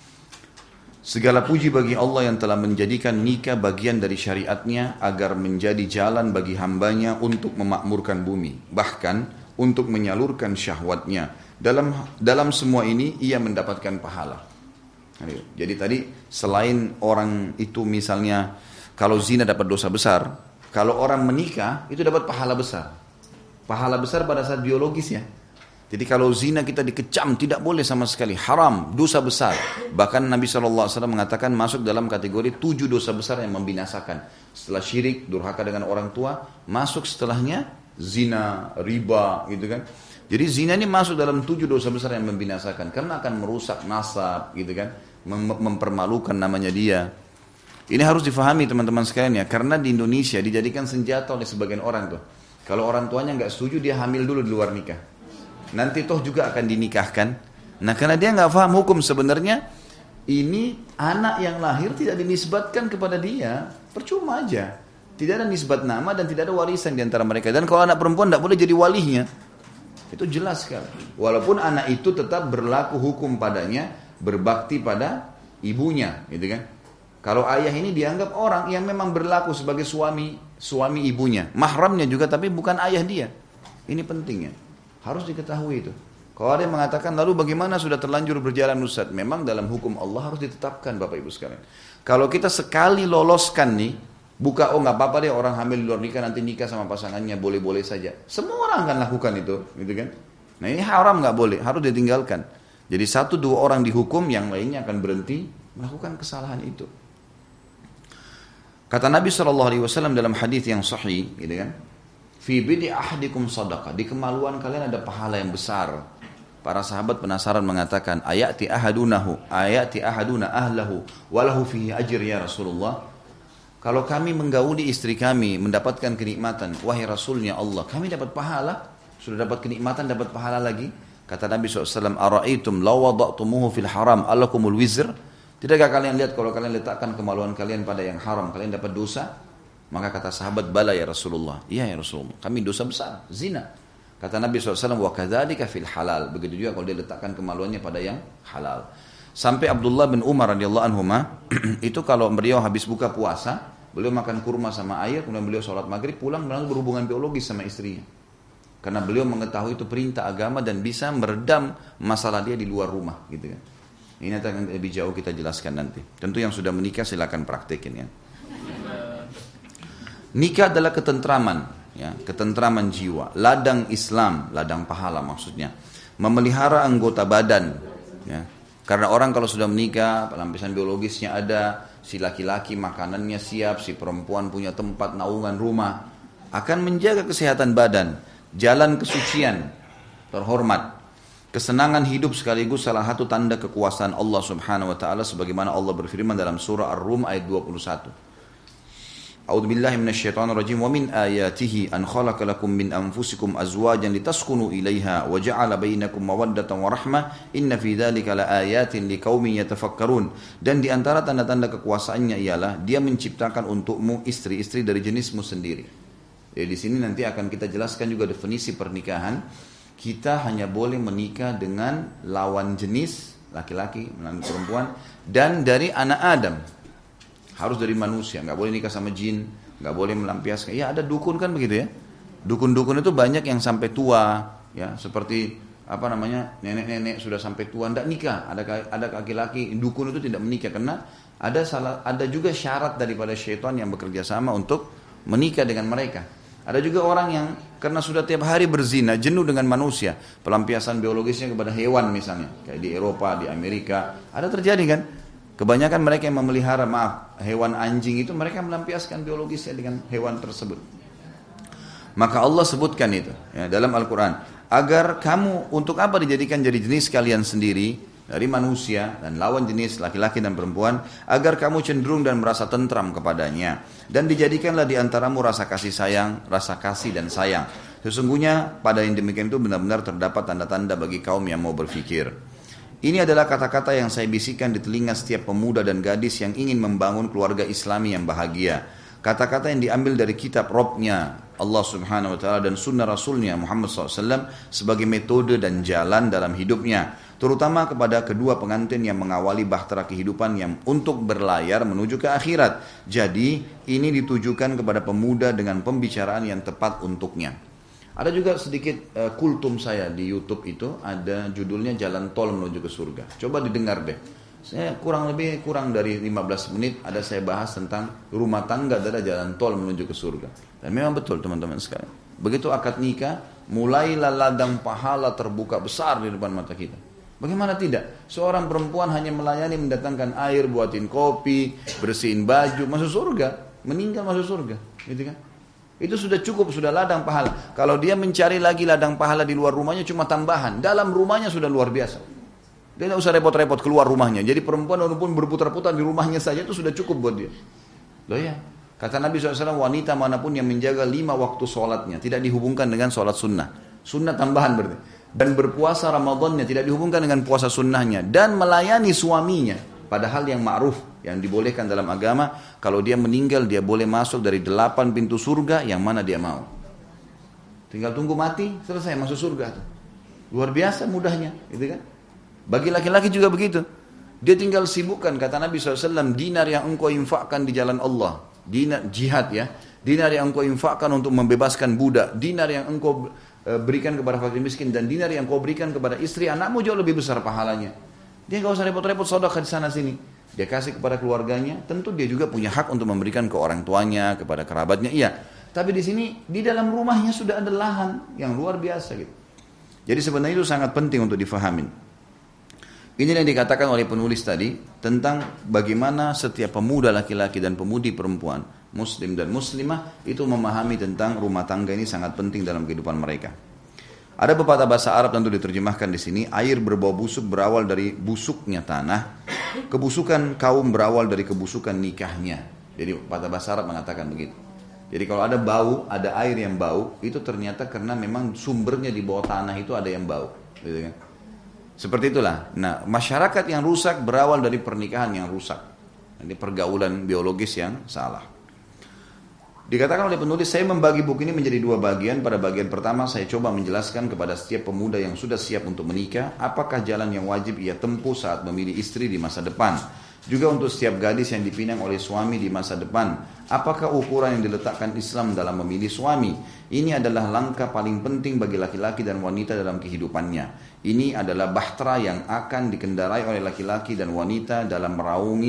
Segala puji bagi Allah yang telah menjadikan nikah bagian dari syariatnya agar menjadi jalan bagi hambanya untuk memakmurkan bumi, bahkan untuk menyalurkan syahwatnya. Dalam semua ini ia mendapatkan pahala. Jadi tadi selain orang itu misalnya kalau zina dapat dosa besar, kalau orang menikah itu dapat pahala besar. Pahala besar pada saat biologis ya. Jadi kalau zina kita dikecam tidak boleh sama sekali, haram, dosa besar. Bahkan Nabi SAW mengatakan masuk dalam kategori 7 dosa besar yang membinasakan. Setelah syirik, durhaka dengan orang tua, masuk setelahnya zina, riba gitu kan. Jadi zina ini masuk dalam 7 dosa besar yang membinasakan karena akan merusak nasab gitu kan, mempermalukan namanya dia. Ini harus difahami teman-teman sekalian ya, karena di Indonesia dijadikan senjata oleh sebagian orang tuh. Kalau orang tuanya nggak setuju, dia hamil dulu di luar nikah. Nanti toh juga akan dinikahkan. Nah karena dia nggak paham hukum sebenarnya, ini anak yang lahir tidak dinisbatkan kepada dia, percuma aja. Tidak ada nisbat nama dan tidak ada warisan di antara mereka. Dan kalau anak perempuan tidak boleh jadi walinya. Itu jelas sekali. Walaupun anak itu tetap berlaku hukum padanya, berbakti pada ibunya, gitu kan. Kalau ayah ini dianggap orang yang memang berlaku sebagai suami ibunya, mahramnya juga tapi bukan ayah dia. Ini pentingnya. Harus diketahui itu. Kalau ada yang mengatakan lalu bagaimana sudah terlanjur berjalan Ustaz? Memang dalam hukum Allah harus ditetapkan Bapak Ibu sekalian. Kalau kita sekali loloskan nih, buka, oh nggak apa-apa deh orang hamil di luar nikah nanti nikah sama pasangannya boleh-boleh saja. Semua orang akan lakukan itu, gitu kan? Nah ini haram nggak boleh, harus ditinggalkan. Jadi 1-2 orang dihukum, yang lainnya akan berhenti melakukan kesalahan itu. Kata Nabi SAW dalam hadis yang sahih, gitu kan? Fi bidi ahdikum sadaqah, di kemaluan kalian ada pahala yang besar. Para sahabat penasaran mengatakan, ayati ahaduna ahlahu walahu fihi ajr ya Rasulullah. Kalau kami menggauli istri kami, mendapatkan kenikmatan, wahai Rasulnya Allah, kami dapat pahala, sudah dapat kenikmatan, dapat pahala lagi. Kata Nabi SAW, Ara'aitum law wada'tumuhu fil haram, alakumul wizr. Tidakkah kalian lihat kalau kalian letakkan kemaluan kalian pada yang haram, kalian dapat dosa? Maka kata sahabat, bala ya Rasulullah. Iya ya Rasulullah, kami dosa besar, zina. Kata Nabi SAW, wa kadzalika fil halal. Begitu juga kalau dia letakkan kemaluannya pada yang halal. Sampai Abdullah bin Umar radhiyallahu anhuma itu kalau beliau habis buka puasa, beliau makan kurma sama air, kemudian beliau sholat maghrib, pulang langsung berhubungan biologis sama istrinya. Karena beliau mengetahui itu perintah agama dan bisa meredam masalah dia di luar rumah, gitu kan. Ini akan lebih jauh kita jelaskan nanti. Tentu yang sudah menikah silakan praktekin ya. Nikah adalah ketentraman, ya, ketentraman jiwa, ladang Islam, ladang pahala maksudnya. Memelihara anggota badan, ya. Karena orang kalau sudah menikah, pelampisan biologisnya ada, si laki-laki makanannya siap, si perempuan punya tempat naungan rumah, akan menjaga kesehatan badan, jalan kesucian, terhormat, kesenangan hidup sekaligus salah satu tanda kekuasaan Allah Subhanahu wa taala sebagaimana Allah berfirman dalam surah Ar-Rum ayat 21. A'udzubillahi minasyaitonirrajim wa min ayatihi an khalaqa lakum min anfusikum azwajan litaskunu ilaiha wa ja'ala bainakum mawaddatan wa rahmah inna fi dzalika laayatin liqaumin yatafakkarun. Dan di antara tanda-tanda kekuasaannya ialah dia menciptakan untukmu istri-istri dari jenismu sendiri. Jadi di sini nanti akan kita jelaskan juga definisi pernikahan. Kita hanya boleh menikah dengan lawan jenis laki-laki dan perempuan dan dari anak Adam. Harus dari manusia, nggak boleh nikah sama jin, nggak boleh melampiaskan. Ya ada dukun kan begitu ya. Dukun-dukun itu banyak yang sampai tua, ya seperti apa namanya nenek-nenek sudah sampai tua ndak nikah. Ada laki-laki dukun itu tidak menikah karena ada juga syarat daripada syaitan yang bekerja sama untuk menikah dengan mereka. Ada juga orang yang karena sudah tiap hari berzina, jenuh dengan manusia, pelampiasan biologisnya kepada hewan misalnya, kayak di Eropa, di Amerika, ada terjadi kan? Kebanyakan mereka yang memelihara, hewan anjing itu mereka melampiaskan biologisnya dengan hewan tersebut. Maka Allah sebutkan itu ya, dalam Al-Quran. Agar kamu, untuk apa dijadikan jadi jenis kalian sendiri dari manusia dan lawan jenis laki-laki dan perempuan, agar kamu cenderung dan merasa tentram kepadanya. Dan dijadikanlah di antaramu rasa kasih sayang, rasa kasih dan sayang. Sesungguhnya pada yang demikian itu benar-benar terdapat tanda-tanda bagi kaum yang mau berfikir. Ini adalah kata-kata yang saya bisikan di telinga setiap pemuda dan gadis yang ingin membangun keluarga Islami yang bahagia. Kata-kata yang diambil dari kitab Robnya Allah Subhanahu Wa Taala dan sunnah Rasulnya Muhammad SAW sebagai metode dan jalan dalam hidupnya. Terutama kepada kedua pengantin yang mengawali bahtera kehidupan yang untuk berlayar menuju ke akhirat. Jadi ini ditujukan kepada pemuda dengan pembicaraan yang tepat untuknya. Ada juga sedikit kultum saya di YouTube itu, ada judulnya Jalan Tol Menuju ke Surga. Coba didengar deh. Saya kurang dari 15 menit ada saya bahas tentang rumah tangga adalah jalan tol menuju ke surga. Dan memang betul teman-teman sekalian. Begitu akad nikah, mulailah ladang pahala terbuka besar di depan mata kita. Bagaimana tidak? Seorang perempuan hanya melayani, mendatangkan air, buatin kopi, bersihin baju, masuk surga. Meninggal masuk surga. Gitu kan? Itu sudah cukup, sudah ladang pahala. Kalau dia mencari lagi ladang pahala di luar rumahnya cuma tambahan. Dalam rumahnya sudah luar biasa. Dia tidak usah repot-repot keluar rumahnya. Jadi perempuan walaupun berputar-putar di rumahnya saja itu sudah cukup buat dia. Loh ya. Kata Nabi SAW, wanita manapun yang menjaga 5 waktu sholatnya tidak dihubungkan dengan sholat sunnah. Sunnah tambahan berarti. Dan berpuasa Ramadannya tidak dihubungkan dengan puasa sunnahnya. Dan melayani suaminya. Padahal yang ma'ruf, yang dibolehkan dalam agama, kalau dia meninggal dia boleh masuk dari 8 pintu surga yang mana dia mau. Tinggal tunggu mati, selesai masuk surga. Luar biasa mudahnya, gitu kan? Bagi laki-laki juga begitu. Dia tinggal sibukkan, kata Nabi SAW, dinar yang engkau infakkan di jalan Allah. Dinar, jihad ya. Dinar yang engkau infakkan untuk membebaskan budak. Dinar yang engkau berikan kepada fakir miskin. Dan dinar yang engkau berikan kepada istri anakmu jauh lebih besar pahalanya. Dia gak usah repot-repot sedekah di sana sini. Dia kasih kepada keluarganya. Tentu dia juga punya hak untuk memberikan ke orang tuanya, kepada kerabatnya. Iya. Tapi di sini, di dalam rumahnya sudah ada lahan yang luar biasa gitu. Jadi sebenarnya itu sangat penting untuk difahamin. Ini yang dikatakan oleh penulis tadi tentang bagaimana setiap pemuda laki-laki dan pemudi perempuan, muslim dan muslimah itu memahami tentang rumah tangga ini sangat penting dalam kehidupan mereka. Ada pepatah bahasa Arab tentu diterjemahkan di sini, air berbau busuk berawal dari busuknya tanah, kebusukan kaum berawal dari kebusukan nikahnya. Jadi bahasa Arab mengatakan begitu. Jadi kalau ada bau, ada air yang bau, itu ternyata karena memang sumbernya di bawah tanah itu ada yang bau, gitu kan? Seperti itulah. Nah, masyarakat yang rusak berawal dari pernikahan yang rusak. Ini pergaulan biologis yang salah. Dikatakan oleh penulis, saya membagi buku ini menjadi dua bagian. Pada bagian pertama saya coba menjelaskan kepada setiap pemuda yang sudah siap untuk menikah, apakah jalan yang wajib ia tempuh saat memilih istri di masa depan. Juga untuk setiap gadis yang dipinang oleh suami di masa depan, apakah ukuran yang diletakkan Islam dalam memilih suami. Ini adalah langkah paling penting bagi laki-laki dan wanita dalam kehidupannya. Ini adalah bahtera yang akan dikendarai oleh laki-laki dan wanita dalam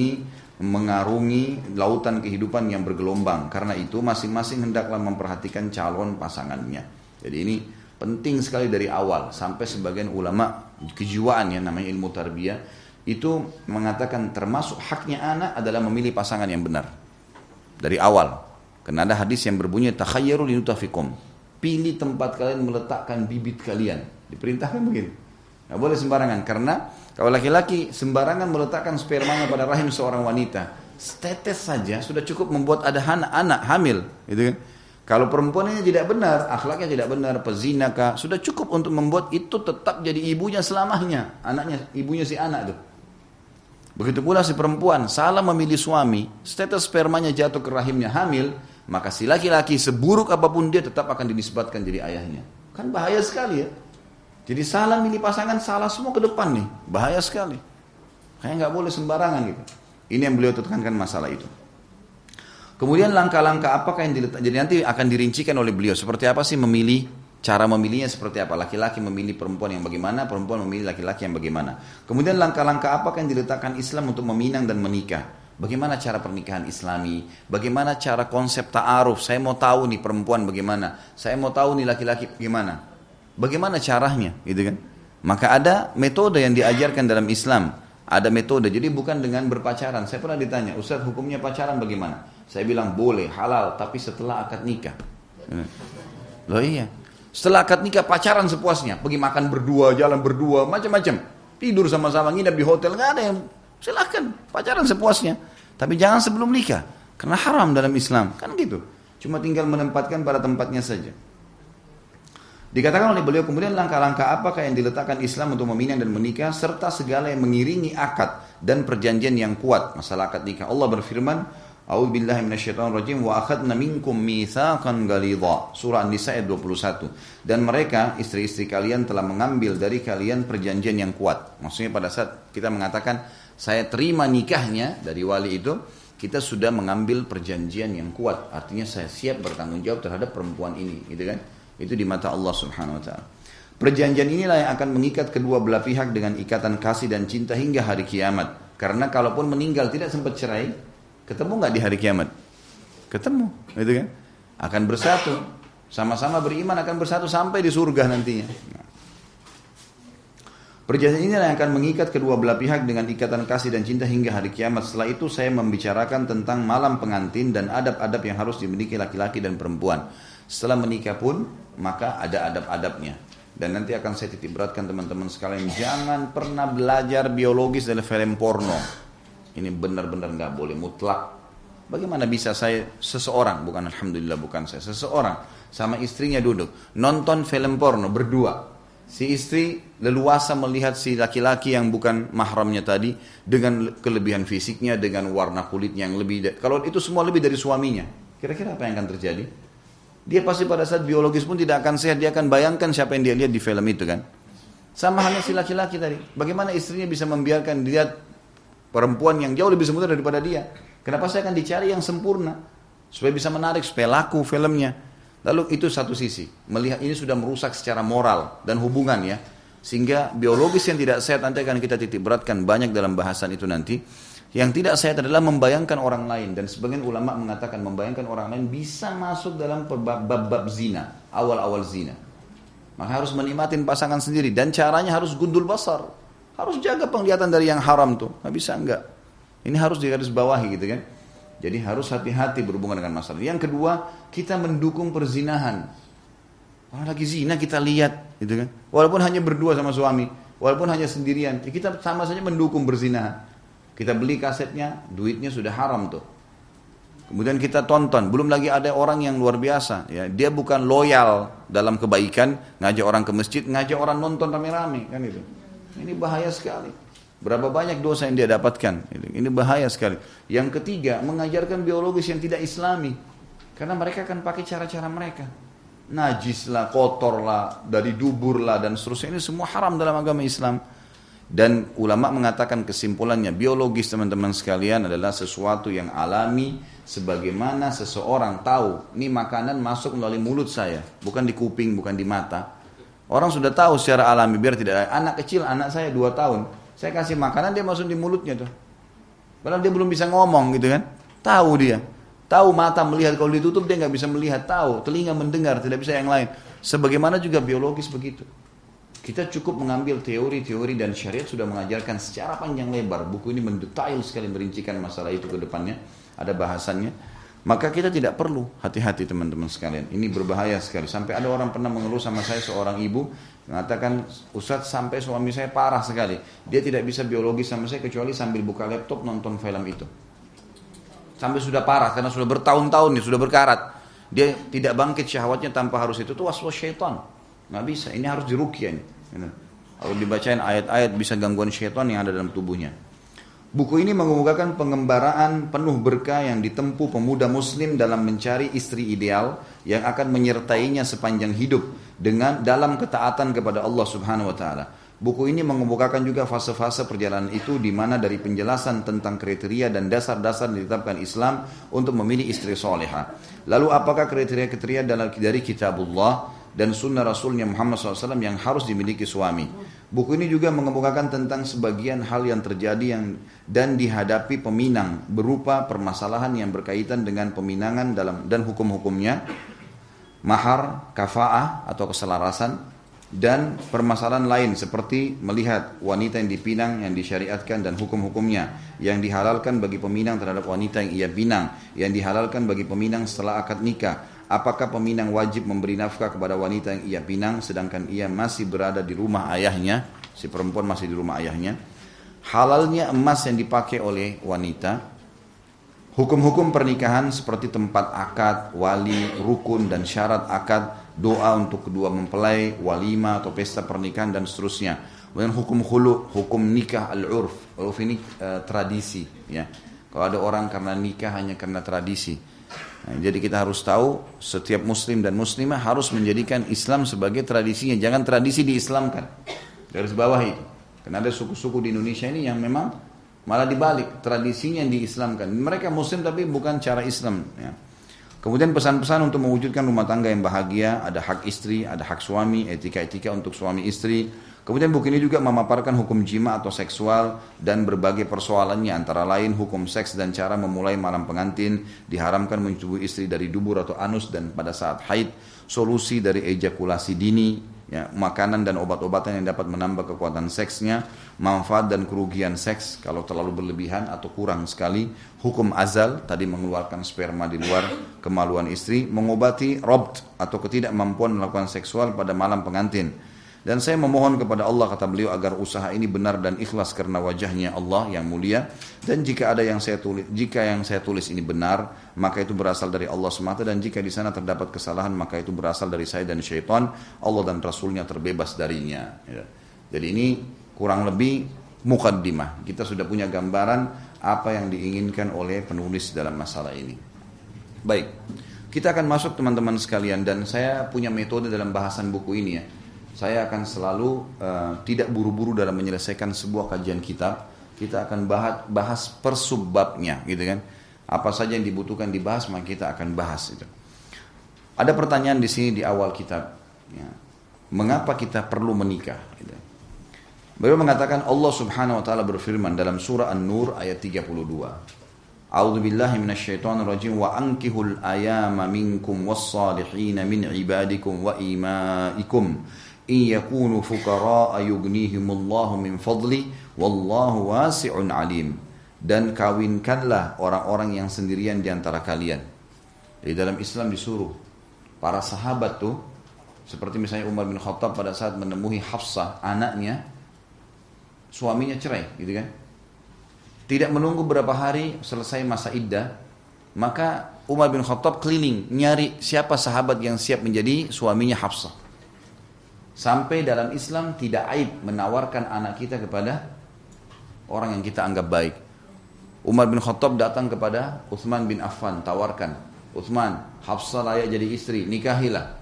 mengarungi lautan kehidupan yang bergelombang. Karena itu masing-masing hendaklah memperhatikan calon pasangannya. Jadi ini penting sekali dari awal. Sampai sebagian ulama kejiwaan yang namanya ilmu tarbiyah itu mengatakan termasuk haknya anak adalah memilih pasangan yang benar dari awal. Karena ada hadis yang berbunyi takhayyaru linutafikum, pilih tempat kalian meletakkan bibit kalian. Diperintahkan begini, nggak boleh sembarangan. Karena kalau laki-laki sembarangan meletakkan spermanya pada rahim seorang wanita, setetes saja sudah cukup membuat ada anak hamil, gitu kan? Kalau perempuan ini tidak benar, akhlaknya tidak benar, pezina kah, sudah cukup untuk membuat itu tetap jadi ibunya selamanya, anaknya, ibunya si anak itu. Begitu pula si perempuan salah memilih suami, status spermanya jatuh ke rahimnya hamil, maka si laki-laki seburuk apapun dia tetap akan dinisbatkan jadi ayahnya. Kan bahaya sekali ya. Jadi salah milih pasangan, salah semua ke depan nih, bahaya sekali. Kayak nggak boleh sembarangan gitu. Ini yang beliau tekankan masalah itu. Kemudian langkah-langkah apakah yang diletak, jadi nanti akan dirincikan oleh beliau seperti apa sih memilih. Cara memilihnya seperti apa? Laki-laki memilih perempuan yang bagaimana, perempuan memilih laki-laki yang bagaimana. Kemudian langkah-langkah apakah yang diletakkan Islam untuk meminang dan menikah? Bagaimana cara pernikahan Islami? Bagaimana cara konsep ta'aruf? Saya mau tahu nih perempuan bagaimana? Saya mau tahu nih laki-laki bagaimana? Bagaimana caranya? Gitu kan? Maka ada metode yang diajarkan dalam Islam. Ada metode, jadi bukan dengan berpacaran. Saya pernah ditanya, Ustaz hukumnya pacaran bagaimana? Saya bilang boleh, halal, tapi setelah akad nikah. Loh iya. Setelah akad nikah pacaran sepuasnya, pergi makan berdua, jalan berdua, macam-macam, tidur sama-sama, nginap di hotel, nggak ada yang silakan pacaran sepuasnya. Tapi jangan sebelum nikah, karena haram dalam Islam, kan gitu. Cuma tinggal menempatkan pada tempatnya saja. Dikatakan oleh beliau kemudian langkah-langkah apakah yang diletakkan Islam untuk meminang dan menikah serta segala yang mengiringi akad dan perjanjian yang kuat masalah akad nikah. Allah berfirman, A'udzubillahi minasyaitonirrajim wa akhadna minkum mitsaqan ghalidha. Surah An-Nisa ayat 21. Dan mereka istri-istri kalian telah mengambil dari kalian perjanjian yang kuat. Maksudnya pada saat kita mengatakan saya terima nikahnya dari wali itu, kita sudah mengambil perjanjian yang kuat. Artinya saya siap bertanggung jawab terhadap perempuan ini, gitu kan? Itu di mata Allah Subhanahu wa taala. Perjanjian inilah yang akan mengikat kedua belah pihak dengan ikatan kasih dan cinta hingga hari kiamat. Karena kalaupun meninggal tidak sempat cerai, ketemu nggak di hari kiamat? Ketemu, gitu kan? Akan bersatu, sama-sama beriman akan bersatu sampai di surga nantinya. Perjanjian ini yang akan mengikat kedua belah pihak dengan ikatan kasih dan cinta hingga hari kiamat. Setelah itu saya membicarakan tentang malam pengantin dan adab-adab yang harus dimiliki laki-laki dan perempuan. Setelah menikah pun maka ada adab-adabnya. Dan nanti akan saya titik beratkan teman-teman sekalian, jangan pernah belajar biologis dari film porno. Ini benar-benar nggak boleh, mutlak. Bagaimana bisa seseorang, bukan alhamdulillah bukan saya, seseorang sama istrinya duduk nonton film porno berdua. Si istri leluasa melihat si laki-laki yang bukan mahramnya tadi dengan kelebihan fisiknya, dengan warna kulitnya yang lebih. Kalau itu semua lebih dari suaminya, kira-kira apa yang akan terjadi? Dia pasti pada saat biologis pun tidak akan sehat. Dia akan bayangkan siapa yang dia lihat di film itu kan. Sama halnya si laki-laki tadi. Bagaimana istrinya bisa membiarkan dilihat perempuan yang jauh lebih sempurna daripada dia? Kenapa saya akan dicari yang sempurna? Supaya bisa menarik, supaya laku filmnya. Lalu itu satu sisi. Melihat ini sudah merusak secara moral dan hubungan ya. Sehingga biologis yang tidak sehat nanti akan kita titik beratkan banyak dalam bahasan itu nanti. Yang tidak sehat adalah membayangkan orang lain. Dan sebagian ulama mengatakan membayangkan orang lain bisa masuk dalam bab zina. Awal-awal zina. Maka harus menikmatin pasangan sendiri. Dan caranya harus gundul basar. Harus jaga penglihatan dari yang haram tuh. Nggak bisa enggak. Ini harus digarisbawahi gitu kan. Jadi harus hati-hati berhubungan dengan masalah. Yang kedua, kita mendukung perzinahan. Orang lagi zina kita lihat gitu kan. Walaupun hanya berdua sama suami. Walaupun hanya sendirian. Kita sama saja mendukung perzinahan. Kita beli kasetnya, duitnya sudah haram tuh. Kemudian kita tonton, belum lagi ada orang yang luar biasa, ya. Dia bukan loyal dalam kebaikan, ngajak orang ke masjid, ngajak orang nonton rame-rame, kan itu. Ini bahaya sekali. Berapa banyak dosa yang dia dapatkan. Ini bahaya sekali. Yang ketiga, mengajarkan biologis yang tidak islami. Karena mereka akan pakai cara-cara mereka. Najis lah, kotor lah, dari dubur lah, dan seterusnya. Ini semua haram dalam agama Islam. Dan ulama mengatakan kesimpulannya, biologis teman-teman sekalian adalah sesuatu yang alami, sebagaimana seseorang tahu, ini makanan masuk melalui mulut saya, bukan di kuping, bukan di mata. Orang sudah tahu secara alami, biar tidak ada. Anak kecil, anak saya 2 tahun, saya kasih makanan, dia masuk di mulutnya tuh. Padahal dia belum bisa ngomong gitu kan. Tahu dia. Tahu mata melihat, kalau ditutup dia nggak bisa melihat. Tahu, telinga mendengar, tidak bisa yang lain. Sebagaimana juga biologis begitu. Kita cukup mengambil teori-teori dan syariat sudah mengajarkan secara panjang lebar. Buku ini mendetail sekali merincikan masalah itu ke depannya. Ada bahasannya. Maka kita tidak perlu, hati-hati teman-teman sekalian. Ini berbahaya sekali. Sampai ada orang pernah mengeluh sama saya, seorang ibu mengatakan, Ustadz sampai suami saya parah sekali. Dia tidak bisa biologis sama saya kecuali sambil buka laptop nonton film itu. Sampai sudah parah karena sudah bertahun-tahun nih, sudah berkarat. Dia tidak bangkit syahwatnya tanpa harus itu. Itu waswas syaitan. Nggak bisa, ini harus diruqyah ini. Kalau dibacain ayat-ayat bisa gangguan syaitan yang ada dalam tubuhnya. Buku ini mengemukakan pengembaraan penuh berkah yang ditempuh pemuda muslim dalam mencari istri ideal yang akan menyertainya sepanjang hidup dengan dalam ketaatan kepada Allah Subhanahu wa taala. Buku ini mengemukakan juga fase-fase perjalanan itu, di mana dari penjelasan tentang kriteria dan dasar-dasar ditetapkan Islam untuk memilih istri soleha. Lalu apakah kriteria-kriteria dari kitabullah dan sunnah Rasulnya Muhammad SAW yang harus dimiliki suami. Buku ini juga mengemukakan tentang sebagian hal yang terjadi dan dihadapi peminang, berupa permasalahan yang berkaitan dengan peminangan dan hukum-hukumnya, mahar, kafa'ah atau keselarasan, dan permasalahan lain seperti melihat wanita yang dipinang yang disyariatkan dan hukum-hukumnya, yang dihalalkan bagi peminang terhadap wanita yang ia pinang, yang dihalalkan bagi peminang setelah akad nikah. Apakah peminang wajib memberi nafkah kepada wanita yang ia pinang sedangkan ia masih berada di rumah ayahnya, si perempuan masih di rumah ayahnya. Halalnya emas yang dipakai oleh wanita. Hukum-hukum pernikahan seperti tempat akad, wali, rukun dan syarat akad, doa untuk kedua mempelai, walima atau pesta pernikahan dan seterusnya. Kemudian hukum khulu, hukum nikah al-urf. Urf ini tradisi, ya. Kalau ada orang karena nikah hanya karena tradisi. Nah, jadi kita harus tahu setiap muslim dan muslimah harus menjadikan Islam sebagai tradisinya. Jangan tradisi diislamkan. Garis bawah itu. Karena ada suku-suku di Indonesia ini yang memang malah dibalik, tradisinya yang diislamkan. Mereka muslim tapi bukan cara Islam, ya. Kemudian pesan-pesan untuk mewujudkan rumah tangga yang bahagia, ada hak istri, ada hak suami, etika-etika untuk suami istri. Kemudian buku ini juga memaparkan hukum jima atau seksual dan berbagai persoalannya, antara lain hukum seks dan cara memulai malam pengantin, diharamkan menyetubui istri dari dubur atau anus dan pada saat haid, solusi dari ejakulasi dini, ya, makanan dan obat-obatan yang dapat menambah kekuatan seksnya, manfaat dan kerugian seks kalau terlalu berlebihan atau kurang sekali, hukum azal, tadi mengeluarkan sperma di luar kemaluan istri, mengobati robt atau ketidakmampuan melakukan seksual pada malam pengantin. Dan saya memohon kepada Allah, kata beliau, agar usaha ini benar dan ikhlas karena wajahnya Allah yang mulia. Dan jika yang saya tulis ini benar, maka itu berasal dari Allah semata. Dan jika di sana terdapat kesalahan, maka itu berasal dari saya dan syaitan. Allah dan Rasulnya terbebas darinya. Ya. Jadi ini kurang lebih mukaddimah. Kita sudah punya gambaran apa yang diinginkan oleh penulis dalam masalah ini. Baik, kita akan masuk teman-teman sekalian. Dan saya punya metode dalam bahasan buku ini, ya. Saya akan selalu tidak buru-buru dalam menyelesaikan sebuah kajian kitab. Kita akan bahas per subbabnya, gitu kan? Apa saja yang dibutuhkan dibahas, maka kita akan bahas itu. Ada pertanyaan di sini di awal kitab, ya. Mengapa kita perlu menikah? Gitu. Beliau mengatakan Allah Subhanahu Wa Taala berfirman dalam surah An-Nur ayat 32. A'udzubillahi minasyaitonirrajim wa ankihul ayama minkum was-salihin min ibadikum wa imaikum. In yakunu fuqara'a yughnihimullahu min fadli wallahu wasi'un alim. Dan kawinkanlah orang-orang yang sendirian di antara kalian. Di dalam Islam disuruh para sahabat tuh, seperti misalnya Umar bin Khattab pada saat menemui Hafsah, anaknya, suaminya cerai, gitu kan? Tidak menunggu berapa hari selesai masa iddah, Maka Umar bin Khattab keliling nyari siapa sahabat yang siap menjadi suaminya Hafsah. Sampai dalam Islam tidak aib menawarkan anak kita kepada orang yang kita anggap baik. Umar bin Khattab datang kepada Utsman bin Affan, tawarkan, Utsman, Hafsah layak jadi istri, nikahilah.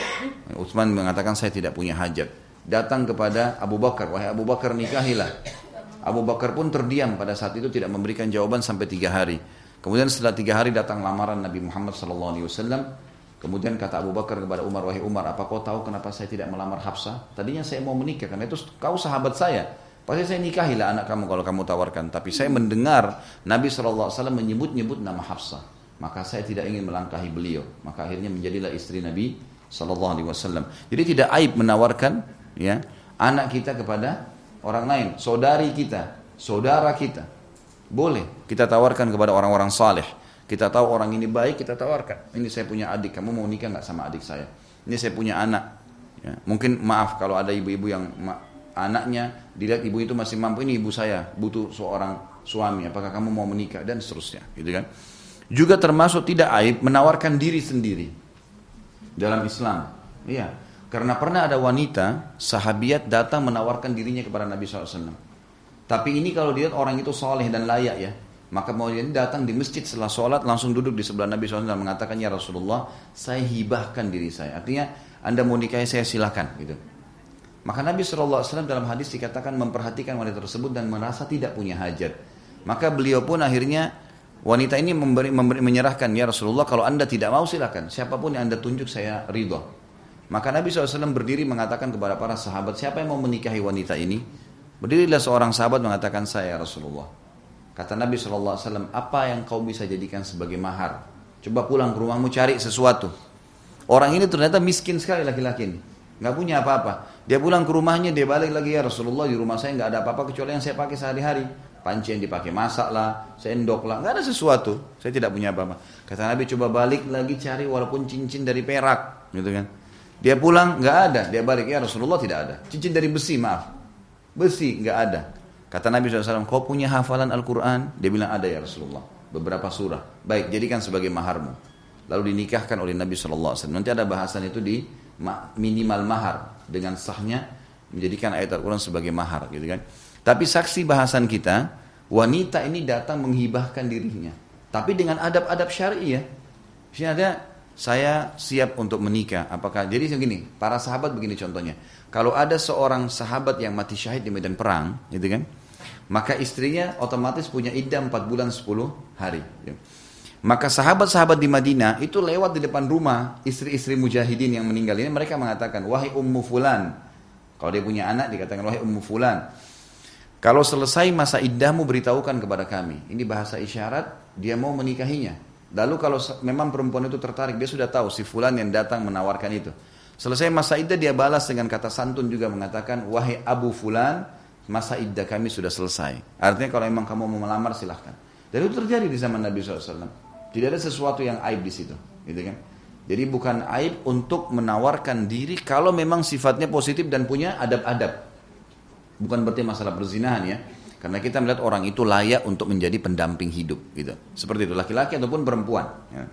Utsman mengatakan saya tidak punya hajat. Datang kepada Abu Bakar, wahai Abu Bakar, nikahilah. Abu Bakar pun terdiam pada saat itu, tidak memberikan jawaban sampai 3 hari. Kemudian setelah 3 hari datang lamaran Nabi Muhammad SAW. Kemudian kata Abu Bakar kepada Umar, wahai Umar, apa kau tahu kenapa saya tidak melamar Hafsah? Tadinya saya mau menikah, karena itu kau sahabat saya. Pasti saya nikahilah anak kamu kalau kamu tawarkan. Tapi saya mendengar Nabi SAW menyebut-nyebut nama Hafsah. Maka saya tidak ingin melangkahi beliau. Maka akhirnya menjadilah istri Nabi SAW. Jadi tidak aib menawarkan ya anak kita kepada orang lain, saudari kita, saudara kita. Boleh kita tawarkan kepada orang-orang saleh. Kita tahu orang ini baik, kita tawarkan. Ini saya punya adik, kamu mau nikah nggak sama adik saya? Ini saya punya anak. Ya, mungkin maaf kalau ada ibu-ibu yang anaknya dilihat ibu itu masih mampu, ini ibu saya butuh seorang suami, apakah kamu mau menikah, dan seterusnya, gitu kan? Juga termasuk tidak aib menawarkan diri sendiri dalam Islam. Iya, karena pernah ada wanita sahabiat datang menawarkan dirinya kepada Nabi SAW. Tapi ini kalau dilihat orang itu soleh dan layak ya, maka mau dia datang di masjid setelah sholat langsung duduk di sebelah Nabi SAW dan mengatakan, ya Rasulullah, saya hibahkan diri saya. Artinya Anda mau nikahi saya silakan gitu. Maka Nabi SAW dalam hadis dikatakan memperhatikan wanita tersebut dan merasa tidak punya hajat. Maka beliau pun akhirnya wanita ini menyerahkan, ya Rasulullah, kalau Anda tidak mau silakan, siapapun yang Anda tunjuk saya ridha. Maka Nabi SAW berdiri mengatakan kepada para sahabat, siapa yang mau menikahi wanita ini? Berdirilah seorang sahabat mengatakan, saya Rasulullah. Kata Nabi SAW, apa yang kau bisa jadikan sebagai mahar? Coba pulang ke rumahmu cari sesuatu. Orang ini ternyata miskin sekali laki-laki ini, nggak punya apa-apa. Dia pulang ke rumahnya, dia balik lagi, ya Rasulullah, di rumah saya nggak ada apa-apa kecuali yang saya pakai sehari-hari. Panci yang dipakai masak lah, sendok lah, nggak ada sesuatu. Saya tidak punya apa-apa. Kata Nabi, coba balik lagi cari walaupun cincin dari perak, gitu kan? Dia pulang nggak ada, dia balik, ya Rasulullah, tidak ada. Cincin dari besi, maaf, besi nggak ada. Kata Nabi SAW, kau punya hafalan Al-Quran? Dia bilang, ada ya Rasulullah, beberapa surah. Baik, jadikan sebagai maharmu. Lalu dinikahkan oleh Nabi SAW. Nanti ada bahasan itu di minimal mahar, dengan sahnya menjadikan ayat Al-Quran sebagai mahar, gitu kan. Tapi saksi bahasan kita, wanita ini datang menghibahkan dirinya, tapi dengan adab-adab syar'i ya. Di sini ada, saya siap untuk menikah. Apakah? Jadi begini, para sahabat begini contohnya. Kalau ada seorang sahabat yang mati syahid di medan perang, gitu kan, maka istrinya otomatis punya iddah 4 bulan 10 hari. Maka sahabat-sahabat di Madinah itu lewat di depan rumah istri-istri mujahidin yang meninggal ini, mereka mengatakan, wahai ummu fulan. Kalau dia punya anak dikatakan, wahai ummu fulan, kalau selesai masa iddahmu beritahukan kepada kami. Ini bahasa isyarat, dia mau menikahinya. Lalu kalau memang perempuan itu tertarik, dia sudah tahu si fulan yang datang menawarkan itu. Selesai masa iddah, dia balas dengan kata santun juga mengatakan, wahai Abu Fulan, masa iddah kami sudah selesai. Artinya kalau memang kamu mau melamar silahkan. Dan itu terjadi di zaman Nabi SAW. Tidak ada sesuatu yang aib di situ, gitu kan? Jadi bukan aib untuk menawarkan diri kalau memang sifatnya positif dan punya adab-adab. Bukan berarti masalah perzinahan ya. Karena kita melihat orang itu layak untuk menjadi pendamping hidup, gitu. Seperti itu, laki-laki ataupun perempuan. Ya.